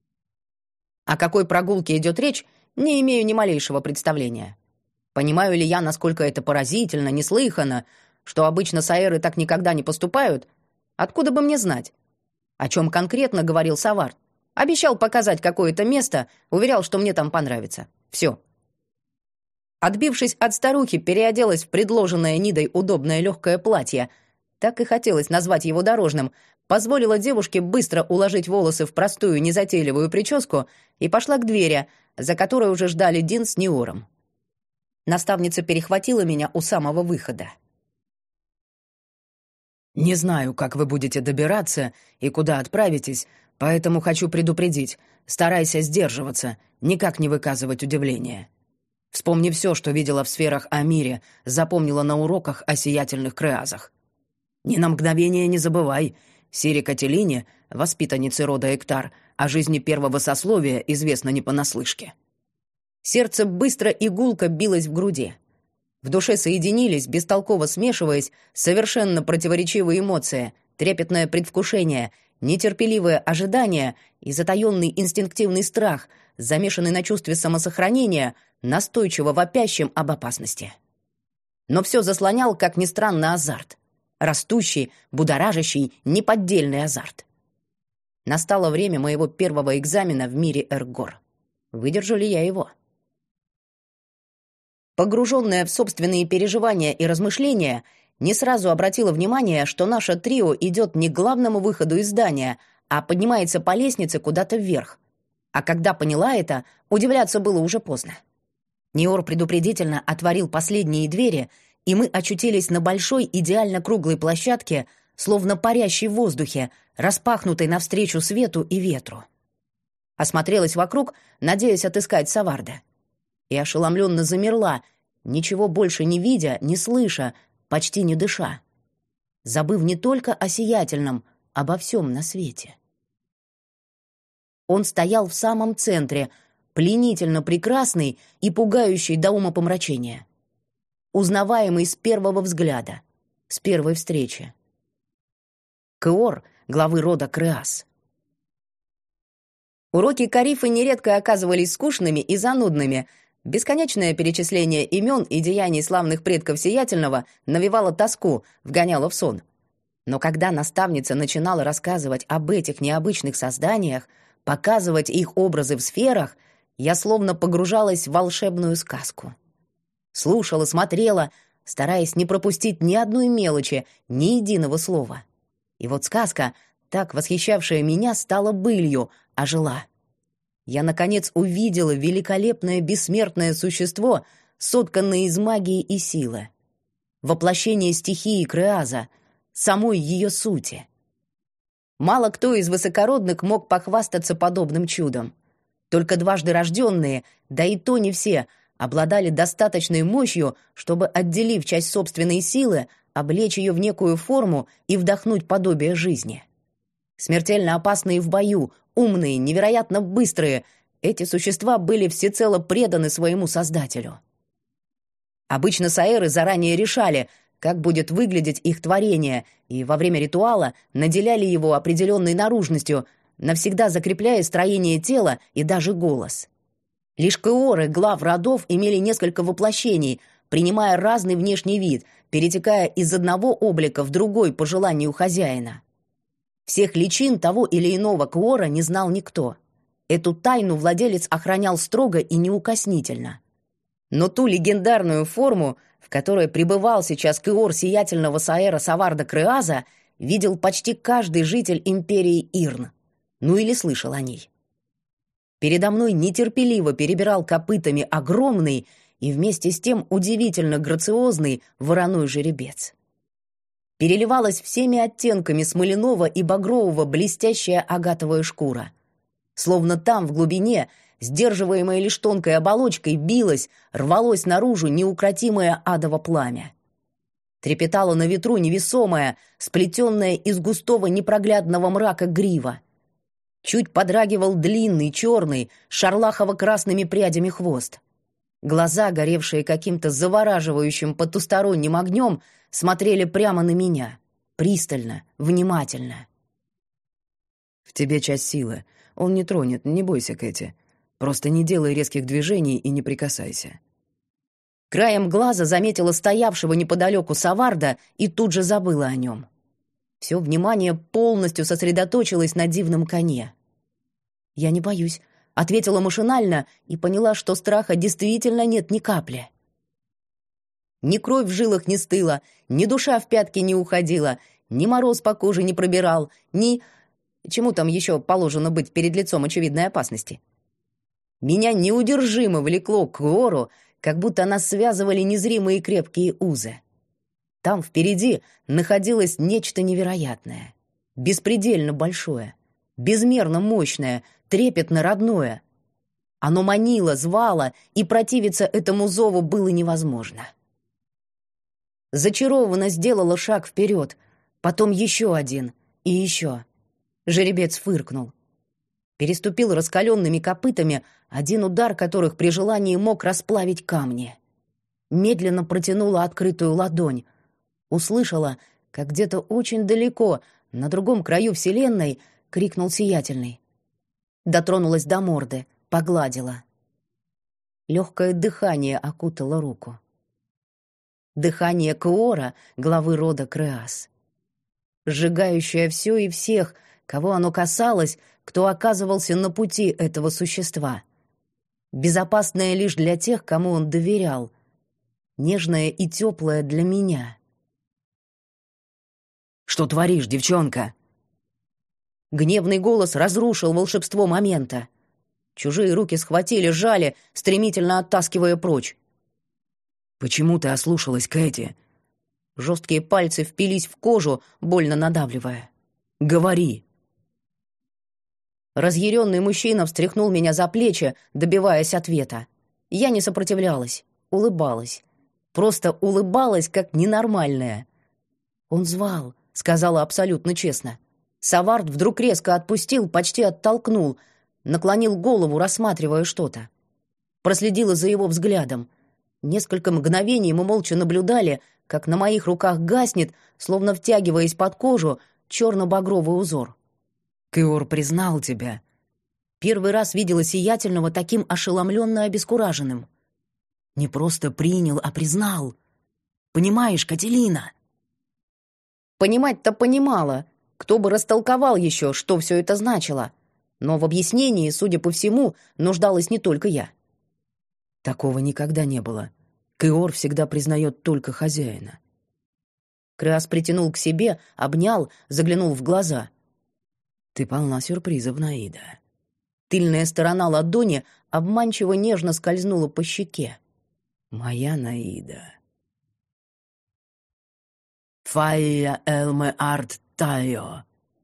О какой прогулке идет речь, не имею ни малейшего представления. Понимаю ли я, насколько это поразительно, неслыханно, что обычно саэры так никогда не поступают? Откуда бы мне знать? О чем конкретно говорил Савард? Обещал показать какое-то место, уверял, что мне там понравится. Все. Отбившись от старухи, переоделась в предложенное Нидой удобное легкое платье. Так и хотелось назвать его дорожным. Позволила девушке быстро уложить волосы в простую незатейливую прическу и пошла к двери, за которой уже ждали Дин с Ниором. Наставница перехватила меня у самого выхода. «Не знаю, как вы будете добираться и куда отправитесь, поэтому хочу предупредить. Старайся сдерживаться, никак не выказывать удивления. Вспомни все, что видела в сферах о мире, запомнила на уроках о сиятельных креазах. Ни на мгновение не забывай, Сире Кателине, воспитаннице рода Эктар, о жизни первого сословия известно не понаслышке». Сердце быстро и гулко билось в груди. В душе соединились, бестолково смешиваясь, совершенно противоречивые эмоции, трепетное предвкушение, нетерпеливое ожидание и затаённый инстинктивный страх, замешанный на чувстве самосохранения, настойчиво вопящим об опасности. Но все заслонял, как ни странно, азарт. Растущий, будоражащий, неподдельный азарт. Настало время моего первого экзамена в мире Эргор. Выдержу ли я его? Погруженная в собственные переживания и размышления, не сразу обратила внимание, что наше трио идет не к главному выходу из здания, а поднимается по лестнице куда-то вверх. А когда поняла это, удивляться было уже поздно. Ниор предупредительно отворил последние двери, и мы очутились на большой идеально круглой площадке, словно парящей в воздухе, распахнутой навстречу свету и ветру. Осмотрелась вокруг, надеясь отыскать Саварда. И ошеломленно замерла, ничего больше не видя, не слыша, почти не дыша, забыв не только о сиятельном, обо всем на свете. Он стоял в самом центре, пленительно прекрасный и пугающий до умопомрачения. Узнаваемый с первого взгляда, с первой встречи. Кеор, главы рода Креас. Уроки Карифы нередко оказывались скучными и занудными. Бесконечное перечисление имен и деяний славных предков Сиятельного навевало тоску, вгоняло в сон. Но когда наставница начинала рассказывать об этих необычных созданиях, показывать их образы в сферах, я словно погружалась в волшебную сказку. Слушала, смотрела, стараясь не пропустить ни одной мелочи, ни единого слова. И вот сказка, так восхищавшая меня, стала былью, ожила. Я, наконец, увидела великолепное бессмертное существо, сотканное из магии и силы. Воплощение стихии Креаза, самой ее сути. Мало кто из высокородных мог похвастаться подобным чудом. Только дважды рожденные, да и то не все, обладали достаточной мощью, чтобы, отделив часть собственной силы, облечь ее в некую форму и вдохнуть подобие жизни. Смертельно опасные в бою, умные, невероятно быстрые, эти существа были всецело преданы своему создателю. Обычно саэры заранее решали, как будет выглядеть их творение, и во время ритуала наделяли его определенной наружностью, навсегда закрепляя строение тела и даже голос. Лишь кеоры глав родов имели несколько воплощений, принимая разный внешний вид, перетекая из одного облика в другой по желанию хозяина. Всех личин того или иного кеора не знал никто. Эту тайну владелец охранял строго и неукоснительно. Но ту легендарную форму, в которой пребывал сейчас кеор сиятельного саэра Саварда Креаза, видел почти каждый житель империи Ирн. Ну или слышал о ней. Передо мной нетерпеливо перебирал копытами огромный и вместе с тем удивительно грациозный вороной жеребец. Переливалась всеми оттенками смоляного и багрового блестящая агатовая шкура. Словно там, в глубине, сдерживаемое лишь тонкой оболочкой, билось, рвалось наружу неукротимое адово пламя. Трепетала на ветру невесомая, сплетенная из густого непроглядного мрака грива. Чуть подрагивал длинный, черный, шарлахово-красными прядями хвост. Глаза, горевшие каким-то завораживающим потусторонним огнем, смотрели прямо на меня, пристально, внимательно. «В тебе часть силы. Он не тронет, не бойся, Кэти. Просто не делай резких движений и не прикасайся». Краем глаза заметила стоявшего неподалеку Саварда и тут же забыла о нем. Все внимание полностью сосредоточилось на дивном коне. «Я не боюсь», — ответила машинально и поняла, что страха действительно нет ни капли. Ни кровь в жилах не стыла, ни душа в пятки не уходила, ни мороз по коже не пробирал, ни... Чему там еще положено быть перед лицом очевидной опасности? Меня неудержимо влекло к Кеору, как будто нас связывали незримые крепкие узы. Там впереди находилось нечто невероятное, беспредельно большое, безмерно мощное, трепетно родное. Оно манило, звало, и противиться этому зову было невозможно. Зачарованно сделала шаг вперед, потом еще один и еще. Жеребец фыркнул. Переступил раскаленными копытами, один удар которых при желании мог расплавить камни. Медленно протянула открытую ладонь. Услышала, как где-то очень далеко, на другом краю вселенной, крикнул сиятельный. Дотронулась до морды, погладила. Легкое дыхание окутало руку. Дыхание Кеора, главы рода Креаз. Сжигающее все и всех, кого оно касалось, кто оказывался на пути этого существа. Безопасное лишь для тех, кому он доверял. Нежное и теплое для меня. «Что творишь, девчонка?» Гневный голос разрушил волшебство момента. Чужие руки схватили, сжали, стремительно оттаскивая прочь. «Почему ты ослушалась, Кэти?» Жесткие пальцы впились в кожу, больно надавливая. «Говори!» Разъяренный мужчина встряхнул меня за плечи, добиваясь ответа. Я не сопротивлялась, улыбалась. Просто улыбалась, как ненормальная. «Он звал», — сказала абсолютно честно. Савард вдруг резко отпустил, почти оттолкнул, наклонил голову, рассматривая что-то. Проследила за его взглядом. Несколько мгновений мы молча наблюдали, как на моих руках гаснет, словно втягиваясь под кожу, черно-багровый узор. «Кеор признал тебя». Первый раз видела сиятельного таким ошеломленно обескураженным. «Не просто принял, а признал. Понимаешь, Кателина?» Понимать-то понимала. Кто бы растолковал еще, что все это значило. Но в объяснении, судя по всему, нуждалась не только я. Такого никогда не было. Кеор всегда признает только хозяина. Креаз притянул к себе, обнял, заглянул в глаза. «Ты полна сюрпризов, Наида. Тыльная сторона ладони обманчиво нежно скользнула по щеке. «Моя Наида». «Файя элме арт тайо».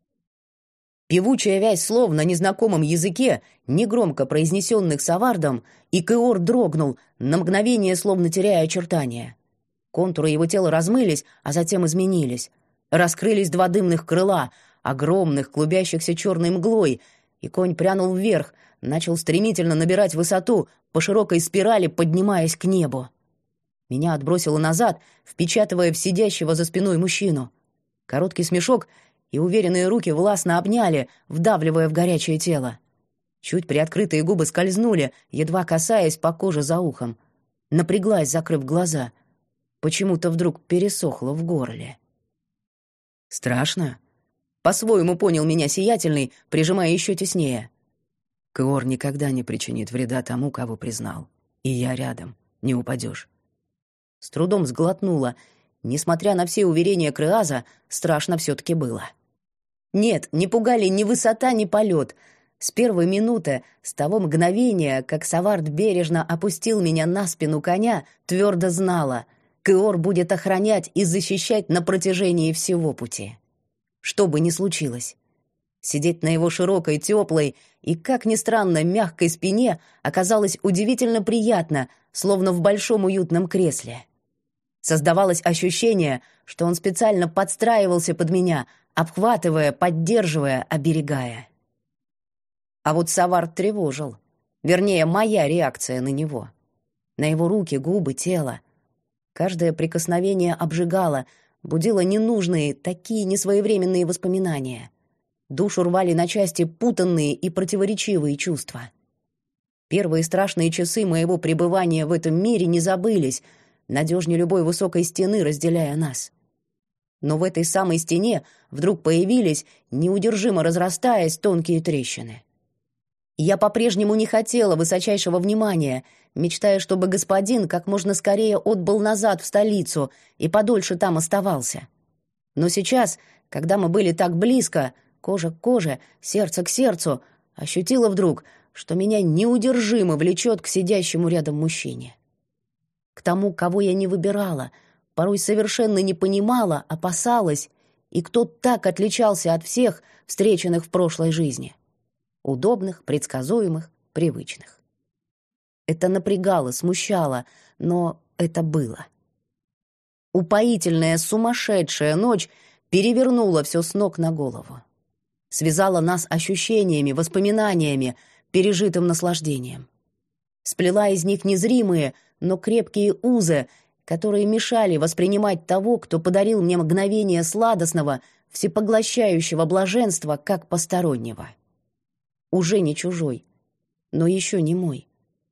Певучая вязь слов на незнакомом языке, негромко произнесенных Савардом, и Кеор дрогнул, на мгновение словно теряя очертания. Контуры его тела размылись, а затем изменились. Раскрылись два дымных крыла, огромных, клубящихся черной мглой, и конь прянул вверх, начал стремительно набирать высоту, по широкой спирали поднимаясь к небу. Меня отбросило назад, впечатывая в сидящего за спиной мужчину. Короткий смешок, и уверенные руки властно обняли, вдавливая в горячее тело. Чуть приоткрытые губы скользнули, едва касаясь по коже за ухом. Напряглась, закрыв глаза. Почему-то вдруг пересохло в горле. «Страшно?» — по-своему понял меня сиятельный, прижимая еще теснее. «Кеор никогда не причинит вреда тому, кого признал. И я рядом. Не упадешь». С трудом сглотнула. Несмотря на все уверения Креаза, страшно все-таки было. Нет, не пугали ни высота, ни полет. С первой минуты, с того мгновения, как Савард бережно опустил меня на спину коня, твердо знала — Кеор будет охранять и защищать на протяжении всего пути. Что бы ни случилось. Сидеть на его широкой, теплой и, как ни странно, мягкой спине оказалось удивительно приятно, словно в большом уютном кресле. Создавалось ощущение, что он специально подстраивался под меня, обхватывая, поддерживая, оберегая. А вот Савард тревожил. Вернее, моя реакция на него. На его руки, губы, тело. Каждое прикосновение обжигало, будило ненужные, такие несвоевременные воспоминания. Душу рвали на части путанные и противоречивые чувства. Первые страшные часы моего пребывания в этом мире не забылись, надежнее любой высокой стены, разделяя нас. Но в этой самой стене вдруг появились, неудержимо разрастаясь, тонкие трещины. Я по-прежнему не хотела высочайшего внимания, мечтая, чтобы господин как можно скорее отбыл назад в столицу и подольше там оставался. Но сейчас, когда мы были так близко, кожа к коже, сердце к сердцу, ощутила вдруг, что меня неудержимо влечет к сидящему рядом мужчине. К тому, кого я не выбирала, порой совершенно не понимала, опасалась, и кто так отличался от всех, встреченных в прошлой жизни. Удобных, предсказуемых, привычных. Это напрягало, смущало, но это было. Упоительная, сумасшедшая ночь перевернула все с ног на голову. Связала нас ощущениями, воспоминаниями, пережитым наслаждением. Сплела из них незримые, но крепкие узы, которые мешали воспринимать того, кто подарил мне мгновение сладостного, всепоглощающего блаженства, как постороннего. Уже не чужой, но еще не мой.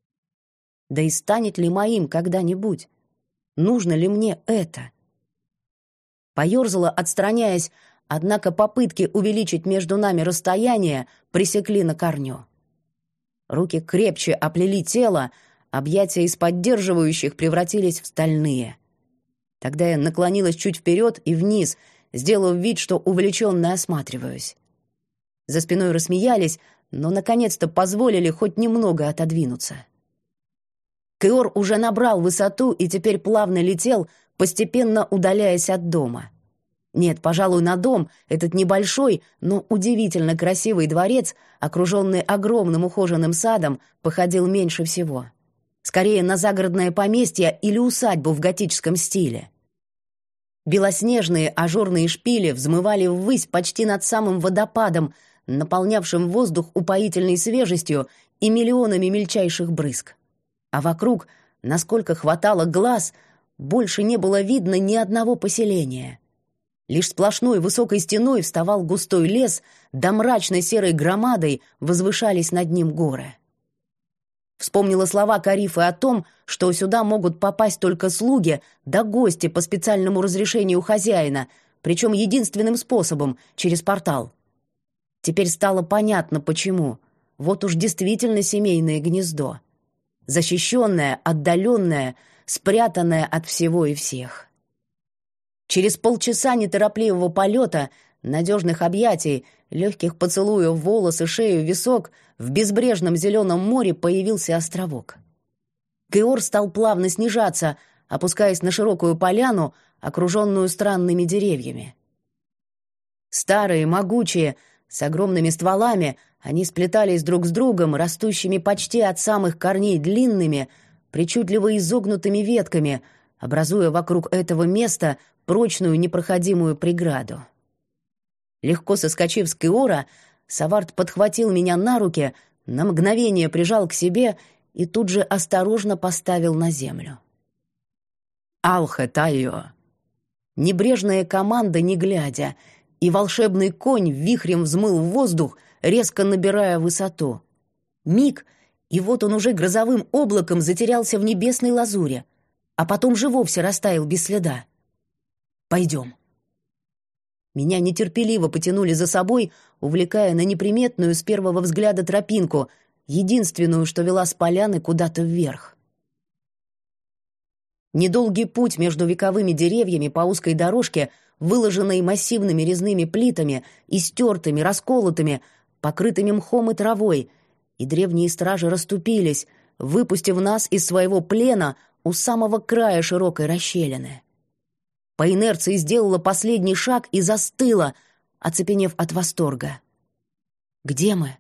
Да и станет ли моим когда-нибудь? Нужно ли мне это? Поёрзала, отстраняясь, однако попытки увеличить между нами расстояние пресекли на корню. Руки крепче оплели тело, объятия из поддерживающих превратились в стальные. Тогда я наклонилась чуть вперед и вниз, сделав вид, что увлеченно осматриваюсь. За спиной рассмеялись, но наконец-то позволили хоть немного отодвинуться. Кеор уже набрал высоту и теперь плавно летел, постепенно удаляясь от дома. Нет, пожалуй, на дом, этот небольшой, но удивительно красивый дворец, окруженный огромным ухоженным садом, походил меньше всего. Скорее на загородное поместье или усадьбу в готическом стиле. Белоснежные ажурные шпили взмывали ввысь почти над самым водопадом, наполнявшим воздух упоительной свежестью и миллионами мельчайших брызг. А вокруг, насколько хватало глаз, больше не было видно ни одного поселения. Лишь сплошной высокой стеной вставал густой лес, да мрачной серой громадой возвышались над ним горы. Вспомнила слова Карифы о том, что сюда могут попасть только слуги да гости по специальному разрешению хозяина, причем единственным способом — через портал. Теперь стало понятно, почему. Вот уж действительно семейное гнездо. Защищенное, отдаленное, спрятанное от всего и всех. Через полчаса неторопливого полета надежных объятий, легких поцелуев в волосы, шею, висок, в безбрежном зеленом море появился островок. Кеор стал плавно снижаться, опускаясь на широкую поляну, окруженную странными деревьями. Старые, могучие, с огромными стволами, они сплетались друг с другом, растущими почти от самых корней длинными, причудливо изогнутыми ветками, образуя вокруг этого места прочную непроходимую преграду. Легко соскочив с Кеора, Саварт подхватил меня на руки, на мгновение прижал к себе и тут же осторожно поставил на землю. «Алхе Тайо!» Небрежная команда, не глядя, и волшебный конь вихрем взмыл в воздух, резко набирая высоту. Миг, и вот он уже грозовым облаком затерялся в небесной лазуре, а потом же вовсе растаял без следа. «Пойдем». Меня нетерпеливо потянули за собой, увлекая на неприметную с первого взгляда тропинку, единственную, что вела с поляны куда-то вверх. Недолгий путь между вековыми деревьями по узкой дорожке, выложенной массивными резными плитами, истертыми, расколотыми, покрытыми мхом и травой, и древние стражи расступились, выпустив нас из своего плена у самого края широкой расщелины. По инерции сделала последний шаг и застыла, оцепенев от восторга. «Где мы?»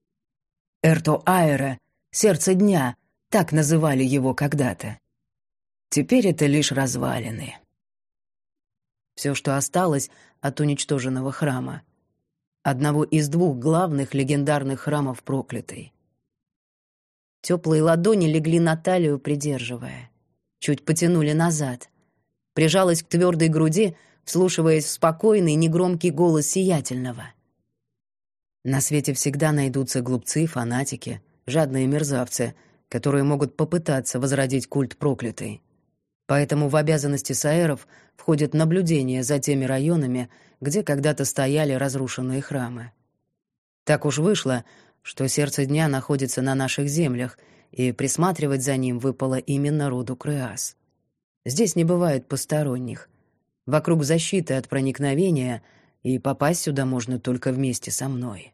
Эрто-Аэре, сердце дня, так называли его когда-то. Теперь это лишь развалины. Все, что осталось от уничтоженного храма. Одного из двух главных легендарных храмов проклятой. Теплые ладони легли на талию, придерживая. Чуть потянули назад. Прижалась к твердой груди, вслушиваясь в спокойный, негромкий голос Сиятельного. На свете всегда найдутся глупцы, фанатики, жадные мерзавцы, которые могут попытаться возродить культ проклятой. Поэтому в обязанности саэров входит наблюдение за теми районами, где когда-то стояли разрушенные храмы. Так уж вышло, что сердце дня находится на наших землях, и присматривать за ним выпало именно роду Креас. Здесь не бывает посторонних. Вокруг защиты от проникновения, и попасть сюда можно только вместе со мной.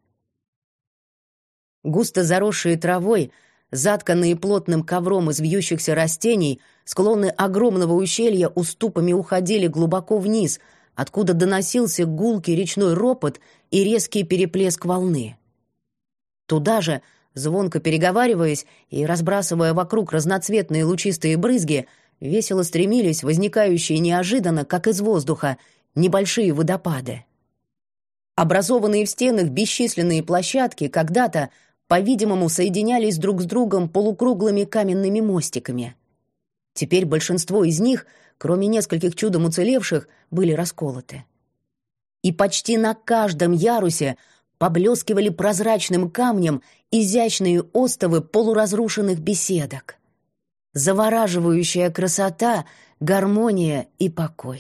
Густо заросшие травой, затканные плотным ковром из вьющихся растений, склоны огромного ущелья уступами уходили глубоко вниз, откуда доносился гулкий речной ропот и резкий переплеск волны. Туда же, звонко переговариваясь и разбрасывая вокруг разноцветные лучистые брызги, весело стремились возникающие неожиданно, как из воздуха, небольшие водопады. Образованные в стенах бесчисленные площадки когда-то, по-видимому, соединялись друг с другом полукруглыми каменными мостиками. Теперь большинство из них, кроме нескольких чудом уцелевших, были расколоты. И почти на каждом ярусе поблескивали прозрачным камнем изящные остовы полуразрушенных беседок. Завораживающая красота, гармония и покой.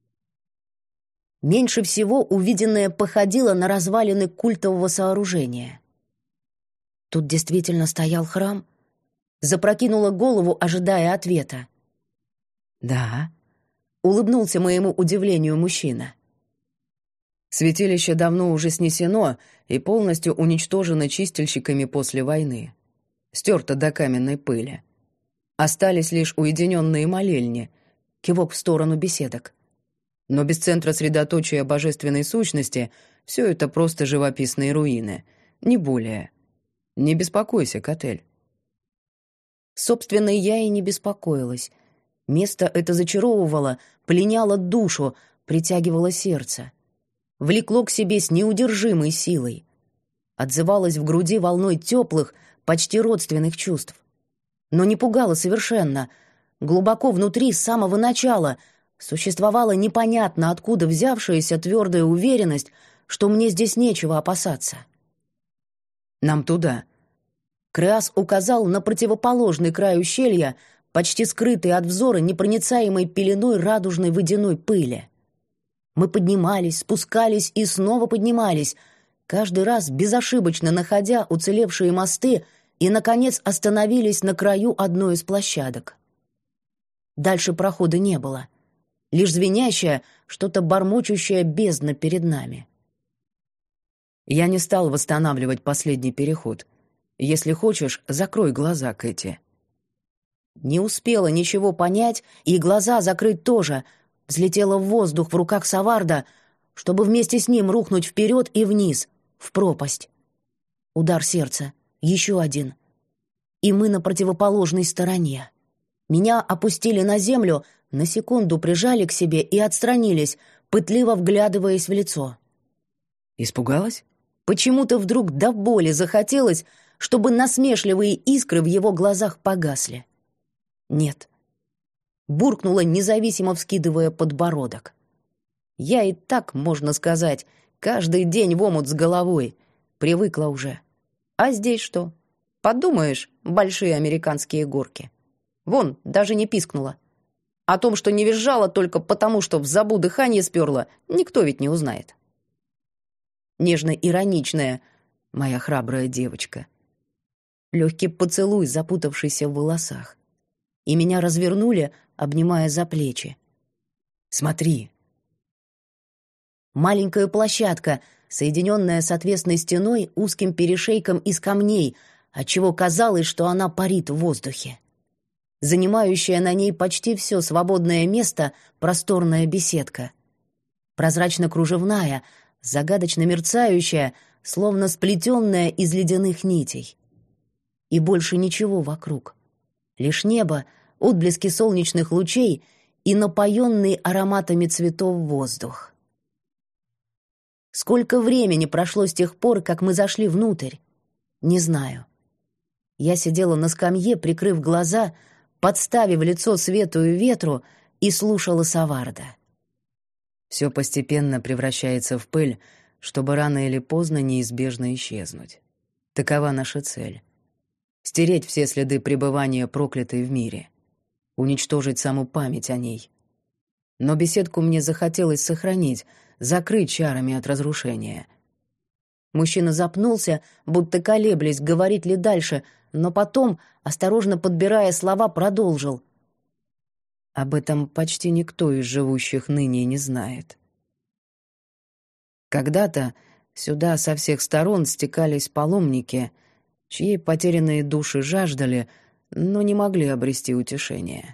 Меньше всего увиденное походило на развалины культового сооружения. Тут действительно стоял храм? Запрокинула голову, ожидая ответа. «Да», — улыбнулся моему удивлению мужчина. «Святилище давно уже снесено и полностью уничтожено чистильщиками после войны. Стерто до каменной пыли. Остались лишь уединенные молельни», — кивок в сторону беседок. «Но без центра средоточия божественной сущности все это просто живописные руины, не более. Не беспокойся, Котель». Собственно, я и не беспокоилась. Место это зачаровывало, пленяло душу, притягивало сердце. Влекло к себе с неудержимой силой. Отзывалось в груди волной теплых, почти родственных чувств. Но не пугало совершенно. Глубоко внутри, с самого начала, существовала непонятно откуда взявшаяся твердая уверенность, что мне здесь нечего опасаться. «Нам туда». Креас указал на противоположный край ущелья, почти скрытый от взора непроницаемой пеленой радужной водяной пыли. Мы поднимались, спускались и снова поднимались, каждый раз безошибочно находя уцелевшие мосты, и, наконец, остановились на краю одной из площадок. Дальше прохода не было. Лишь звенящая, что-то бормочущая бездна перед нами. Я не стал восстанавливать последний переход. Если хочешь, закрой глаза, Кэти. Не успела ничего понять, и глаза закрыть тоже. Взлетела в воздух в руках Саварда, чтобы вместе с ним рухнуть вперед и вниз, в пропасть. Удар сердца, еще один. И мы на противоположной стороне. Меня опустили на землю, на секунду прижали к себе и отстранились, пытливо вглядываясь в лицо. Испугалась? Почему-то вдруг до боли захотелось, чтобы насмешливые искры в его глазах погасли. Нет. Буркнула, независимо вскидывая подбородок. Я и так, можно сказать, каждый день в омут с головой. Привыкла уже. А здесь что? Подумаешь, большие американские горки. Вон, даже не пискнула. О том, что не визжала только потому, что в забу дыхание сперла, никто ведь не узнает. Нежно-ироничная моя храбрая девочка. Легкий поцелуй, запутавшийся в волосах. И меня развернули, обнимая за плечи. Смотри. Маленькая площадка, соединенная с отвесной стеной узким перешейком из камней, отчего казалось, что она парит в воздухе. Занимающая на ней почти все свободное место просторная беседка. Прозрачно-кружевная, загадочно мерцающая, словно сплетенная из ледяных нитей. И больше ничего вокруг. Лишь небо, отблески солнечных лучей и напоенный ароматами цветов воздух. Сколько времени прошло с тех пор, как мы зашли внутрь? Не знаю. Я сидела на скамье, прикрыв глаза, подставив лицо свету и ветру, и слушала Саварда. Все постепенно превращается в пыль, чтобы рано или поздно неизбежно исчезнуть. Такова наша цель. Стереть все следы пребывания проклятой в мире. Уничтожить саму память о ней. Но беседку мне захотелось сохранить, закрыть чарами от разрушения. Мужчина запнулся, будто колеблясь, говорить ли дальше, но потом, осторожно подбирая слова, продолжил. Об этом почти никто из живущих ныне не знает. Когда-то сюда со всех сторон стекались паломники, чьи потерянные души жаждали, но не могли обрести утешение.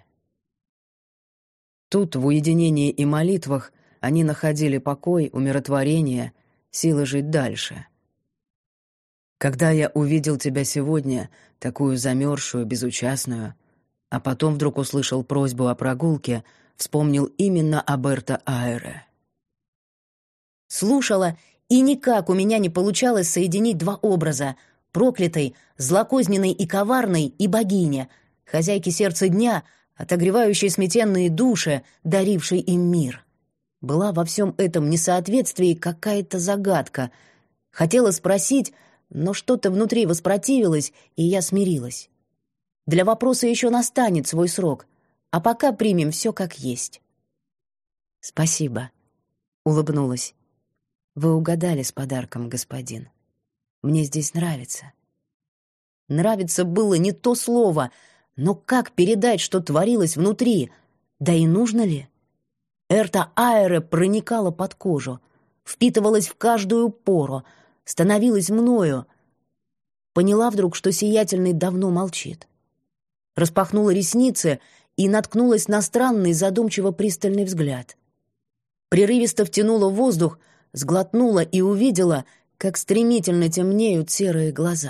Тут, в уединении и молитвах, они находили покой, умиротворение, силы жить дальше. Когда я увидел тебя сегодня, такую замерзшую, безучастную, а потом вдруг услышал просьбу о прогулке, вспомнил именно о Берта Айре. Слушала, и никак у меня не получалось соединить два образа — проклятой, злокозненной и коварной, и богине, хозяйки сердца дня, отогревающей сметенные души, дарившей им мир. Была во всем этом несоответствии какая-то загадка. Хотела спросить, но что-то внутри воспротивилось, и я смирилась. Для вопроса еще настанет свой срок, а пока примем все как есть. «Спасибо», — улыбнулась. «Вы угадали с подарком, господин. Мне здесь нравится». Нравится было не то слово, но как передать, что творилось внутри? Да и нужно ли? Эрта Айре проникала под кожу, впитывалась в каждую пору, становилась мною. Поняла вдруг, что сиятельный давно молчит. Распахнула ресницы и наткнулась на странный, задумчиво-пристальный взгляд. Прерывисто втянула воздух, сглотнула и увидела, как стремительно темнеют серые глаза.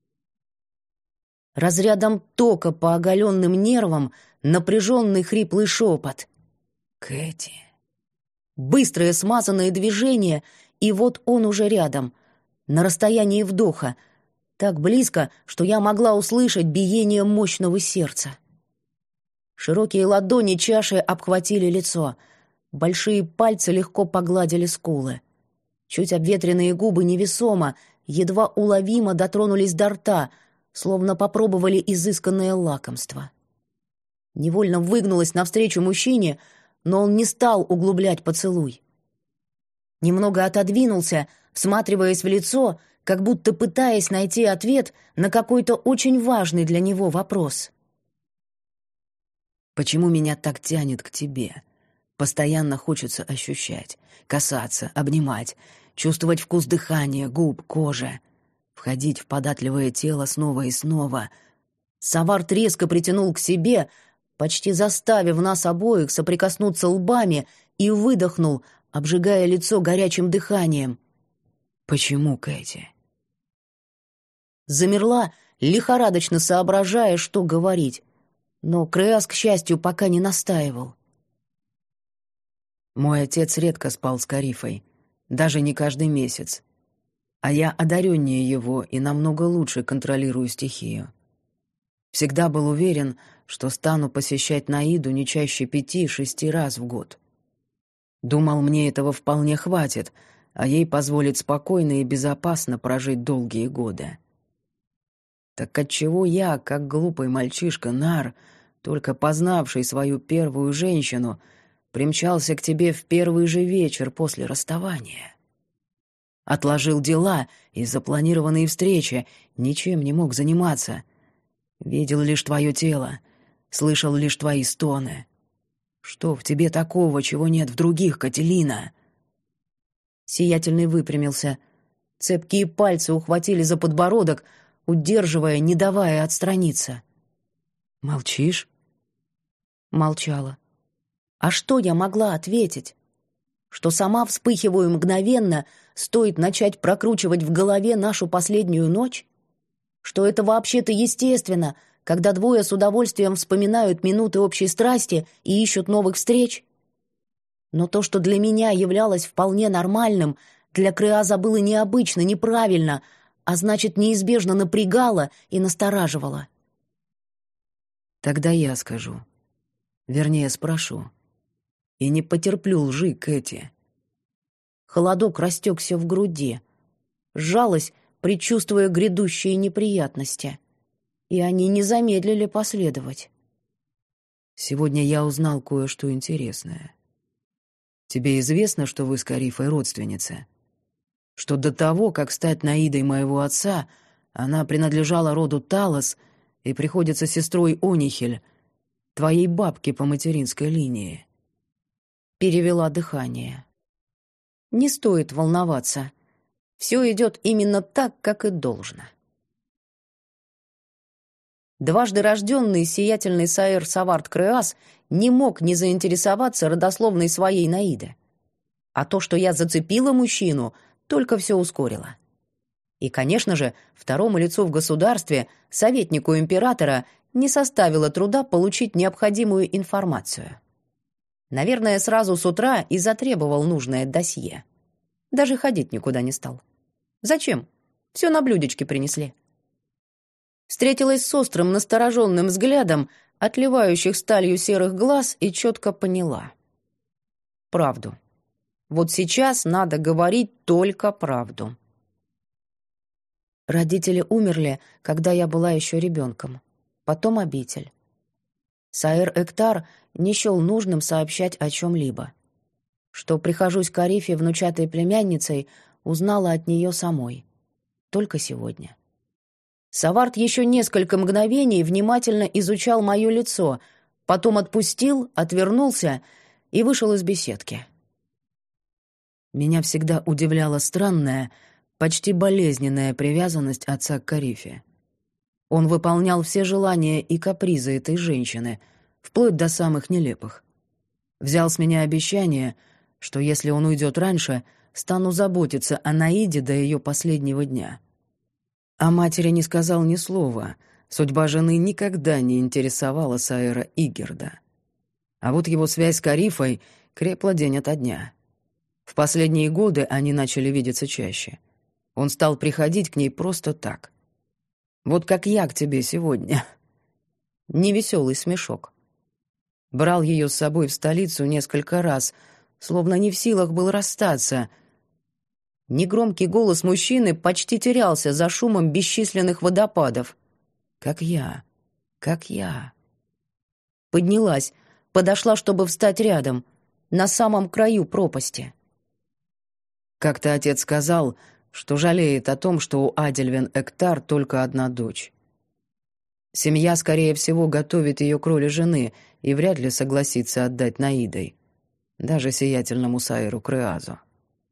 Разрядом тока по оголенным нервам напряженный хриплый шепот. «Кэти». Быстрое смазанное движение, и вот он уже рядом, на расстоянии вдоха, так близко, что я могла услышать биение мощного сердца. Широкие ладони чаши обхватили лицо, большие пальцы легко погладили скулы. Чуть обветренные губы невесомо, едва уловимо дотронулись до рта, словно попробовали изысканное лакомство. Невольно выгнулась навстречу мужчине, но он не стал углублять поцелуй. Немного отодвинулся, всматриваясь в лицо, как будто пытаясь найти ответ на какой-то очень важный для него вопрос. «Почему меня так тянет к тебе? Постоянно хочется ощущать, касаться, обнимать, чувствовать вкус дыхания, губ, кожи, входить в податливое тело снова и снова. Саварт резко притянул к себе, почти заставив нас обоих соприкоснуться лбами, и выдохнул, обжигая лицо горячим дыханием. «Почему, Кэти?» Замерла, лихорадочно соображая, что говорить. Но Креас, к счастью, пока не настаивал. Мой отец редко спал с Карифой, даже не каждый месяц. А я одареннее его и намного лучше контролирую стихию. Всегда был уверен, что стану посещать Наиду не чаще пяти-шести раз в год. Думал, мне этого вполне хватит, а ей позволит спокойно и безопасно прожить долгие годы. Так отчего я, как глупый мальчишка Нар, только познавший свою первую женщину, примчался к тебе в первый же вечер после расставания? Отложил дела и запланированные встречи, ничем не мог заниматься. Видел лишь твое тело, слышал лишь твои стоны. Что в тебе такого, чего нет в других, Кателина?» Сиятельный выпрямился. Цепкие пальцы ухватили за подбородок, удерживая, не давая отстраниться. «Молчишь?» Молчала. А что я могла ответить? Что сама вспыхиваю мгновенно, стоит начать прокручивать в голове нашу последнюю ночь? Что это вообще-то естественно, когда двое с удовольствием вспоминают минуты общей страсти и ищут новых встреч? Но то, что для меня являлось вполне нормальным, для Креаза было необычно, неправильно, а значит, неизбежно напрягало и настораживало. Тогда я скажу. Вернее, спрошу. И не потерплю лжи, Кэти. Холодок растекся в груди. Сжалась, предчувствуя грядущие неприятности. И они не замедлили последовать. Сегодня я узнал кое-что интересное. Тебе известно, что вы с Карифой родственницы? Что до того, как стать Наидой моего отца, она принадлежала роду Талос и приходится сестрой Онихель, твоей бабки по материнской линии. Перевела дыхание. Не стоит волноваться. Все идет именно так, как и должно. Дважды рожденный сиятельный Саэр Саварт Креас не мог не заинтересоваться родословной своей Наиды. А то, что я зацепила мужчину, только все ускорило. И, конечно же, второму лицу в государстве, советнику императора, не составило труда получить необходимую информацию. Наверное, сразу с утра и затребовал нужное досье. Даже ходить никуда не стал. Зачем? Все на блюдечке принесли. Встретилась с острым, настороженным взглядом, отливающих сталью серых глаз, и четко поняла. Правду. Вот сейчас надо говорить только правду. Родители умерли, когда я была еще ребенком. Потом обитель. Саэр Эктар не счел нужным сообщать о чем-либо. Что прихожусь к Карифе внучатой племянницей, узнала от нее самой. Только сегодня. Саварт еще несколько мгновений внимательно изучал мое лицо, потом отпустил, отвернулся и вышел из беседки. Меня всегда удивляла странная, почти болезненная привязанность отца к Карифе. Он выполнял все желания и капризы этой женщины, вплоть до самых нелепых. Взял с меня обещание, что если он уйдет раньше, стану заботиться о Наиде до ее последнего дня. О матери не сказал ни слова, судьба жены никогда не интересовала Саэра Игерда. А вот его связь с Карифой крепла день ото дня. В последние годы они начали видеться чаще. Он стал приходить к ней просто так. Вот как я к тебе сегодня. Невеселый смешок. Брал ее с собой в столицу несколько раз, словно не в силах был расстаться. Негромкий голос мужчины почти терялся за шумом бесчисленных водопадов. Как я, как я. Поднялась, подошла, чтобы встать рядом, на самом краю пропасти. Как-то отец сказал, что жалеет о том, что у Адельвен Эктар только одна дочь. Семья, скорее всего, готовит ее к роли жены и вряд ли согласится отдать Наидой, даже сиятельному Саэру Креазу.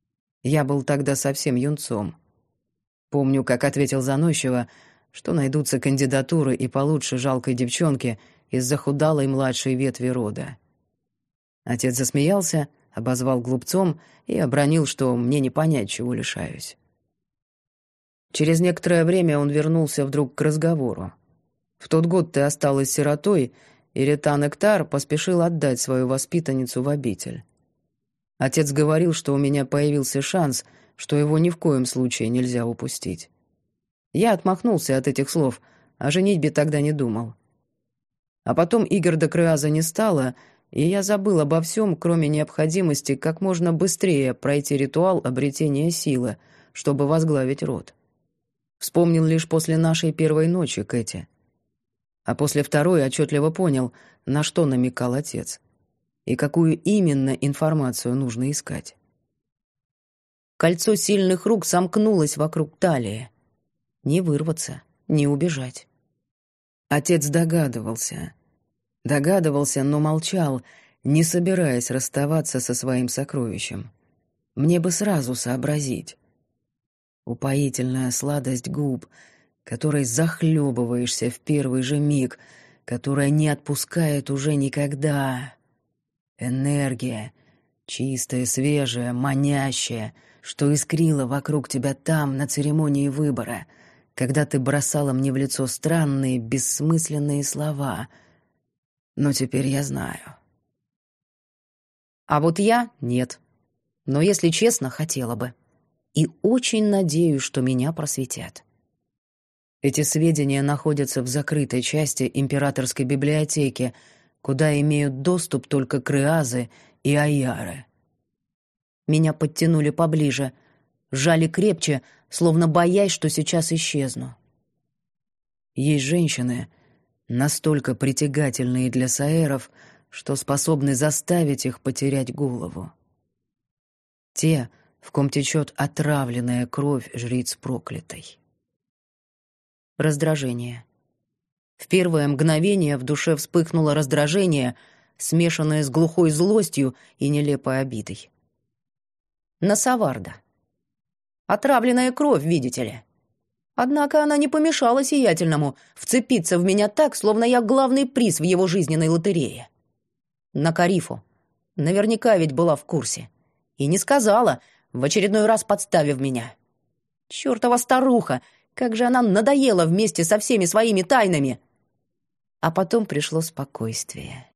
Я был тогда совсем юнцом. Помню, как ответил заносчиво, что найдутся кандидатуры и получше жалкой девчонки из захудалой младшей ветви рода. Отец засмеялся, обозвал глупцом и обронил, что мне не понять, чего лишаюсь. Через некоторое время он вернулся вдруг к разговору. «В тот год ты осталась сиротой, и Ретан Эктар поспешил отдать свою воспитанницу в обитель. Отец говорил, что у меня появился шанс, что его ни в коем случае нельзя упустить. Я отмахнулся от этих слов, о женитьбе тогда не думал. А потом Игорда Крыаза не стало, и я забыл обо всем, кроме необходимости как можно быстрее пройти ритуал обретения силы, чтобы возглавить род. Вспомнил лишь после нашей первой ночи, Кэти. А после второй отчетливо понял, на что намекал отец, и какую именно информацию нужно искать. Кольцо сильных рук сомкнулось вокруг талии. Не вырваться, не убежать. Отец догадывался. Догадывался, но молчал, не собираясь расставаться со своим сокровищем. Мне бы сразу сообразить. Упоительная сладость губ, которой захлебываешься в первый же миг, которая не отпускает уже никогда. Энергия, чистая, свежая, манящая, что искрила вокруг тебя там, на церемонии выбора, когда ты бросала мне в лицо странные, бессмысленные слова. Но теперь я знаю. А вот я — нет. Но, если честно, хотела бы. И очень надеюсь, что меня просветят. Эти сведения находятся в закрытой части императорской библиотеки, куда имеют доступ только Крыазы и Айяры. Меня подтянули поближе, сжали крепче, словно боясь, что сейчас исчезну. Есть женщины, настолько притягательные для саэров, что способны заставить их потерять голову. Те, в ком течет отравленная кровь жриц проклятой. Раздражение. В первое мгновение в душе вспыхнуло раздражение, смешанное с глухой злостью и нелепой обидой. На Саварда. Отравленная кровь, видите ли. Однако она не помешала сиятельному вцепиться в меня так, словно я главный приз в его жизненной лотерее. На Карифу. Наверняка ведь была в курсе. И не сказала, в очередной раз подставив меня. Чёртова старуха! Как же она надоела вместе со всеми своими тайнами! А потом пришло спокойствие.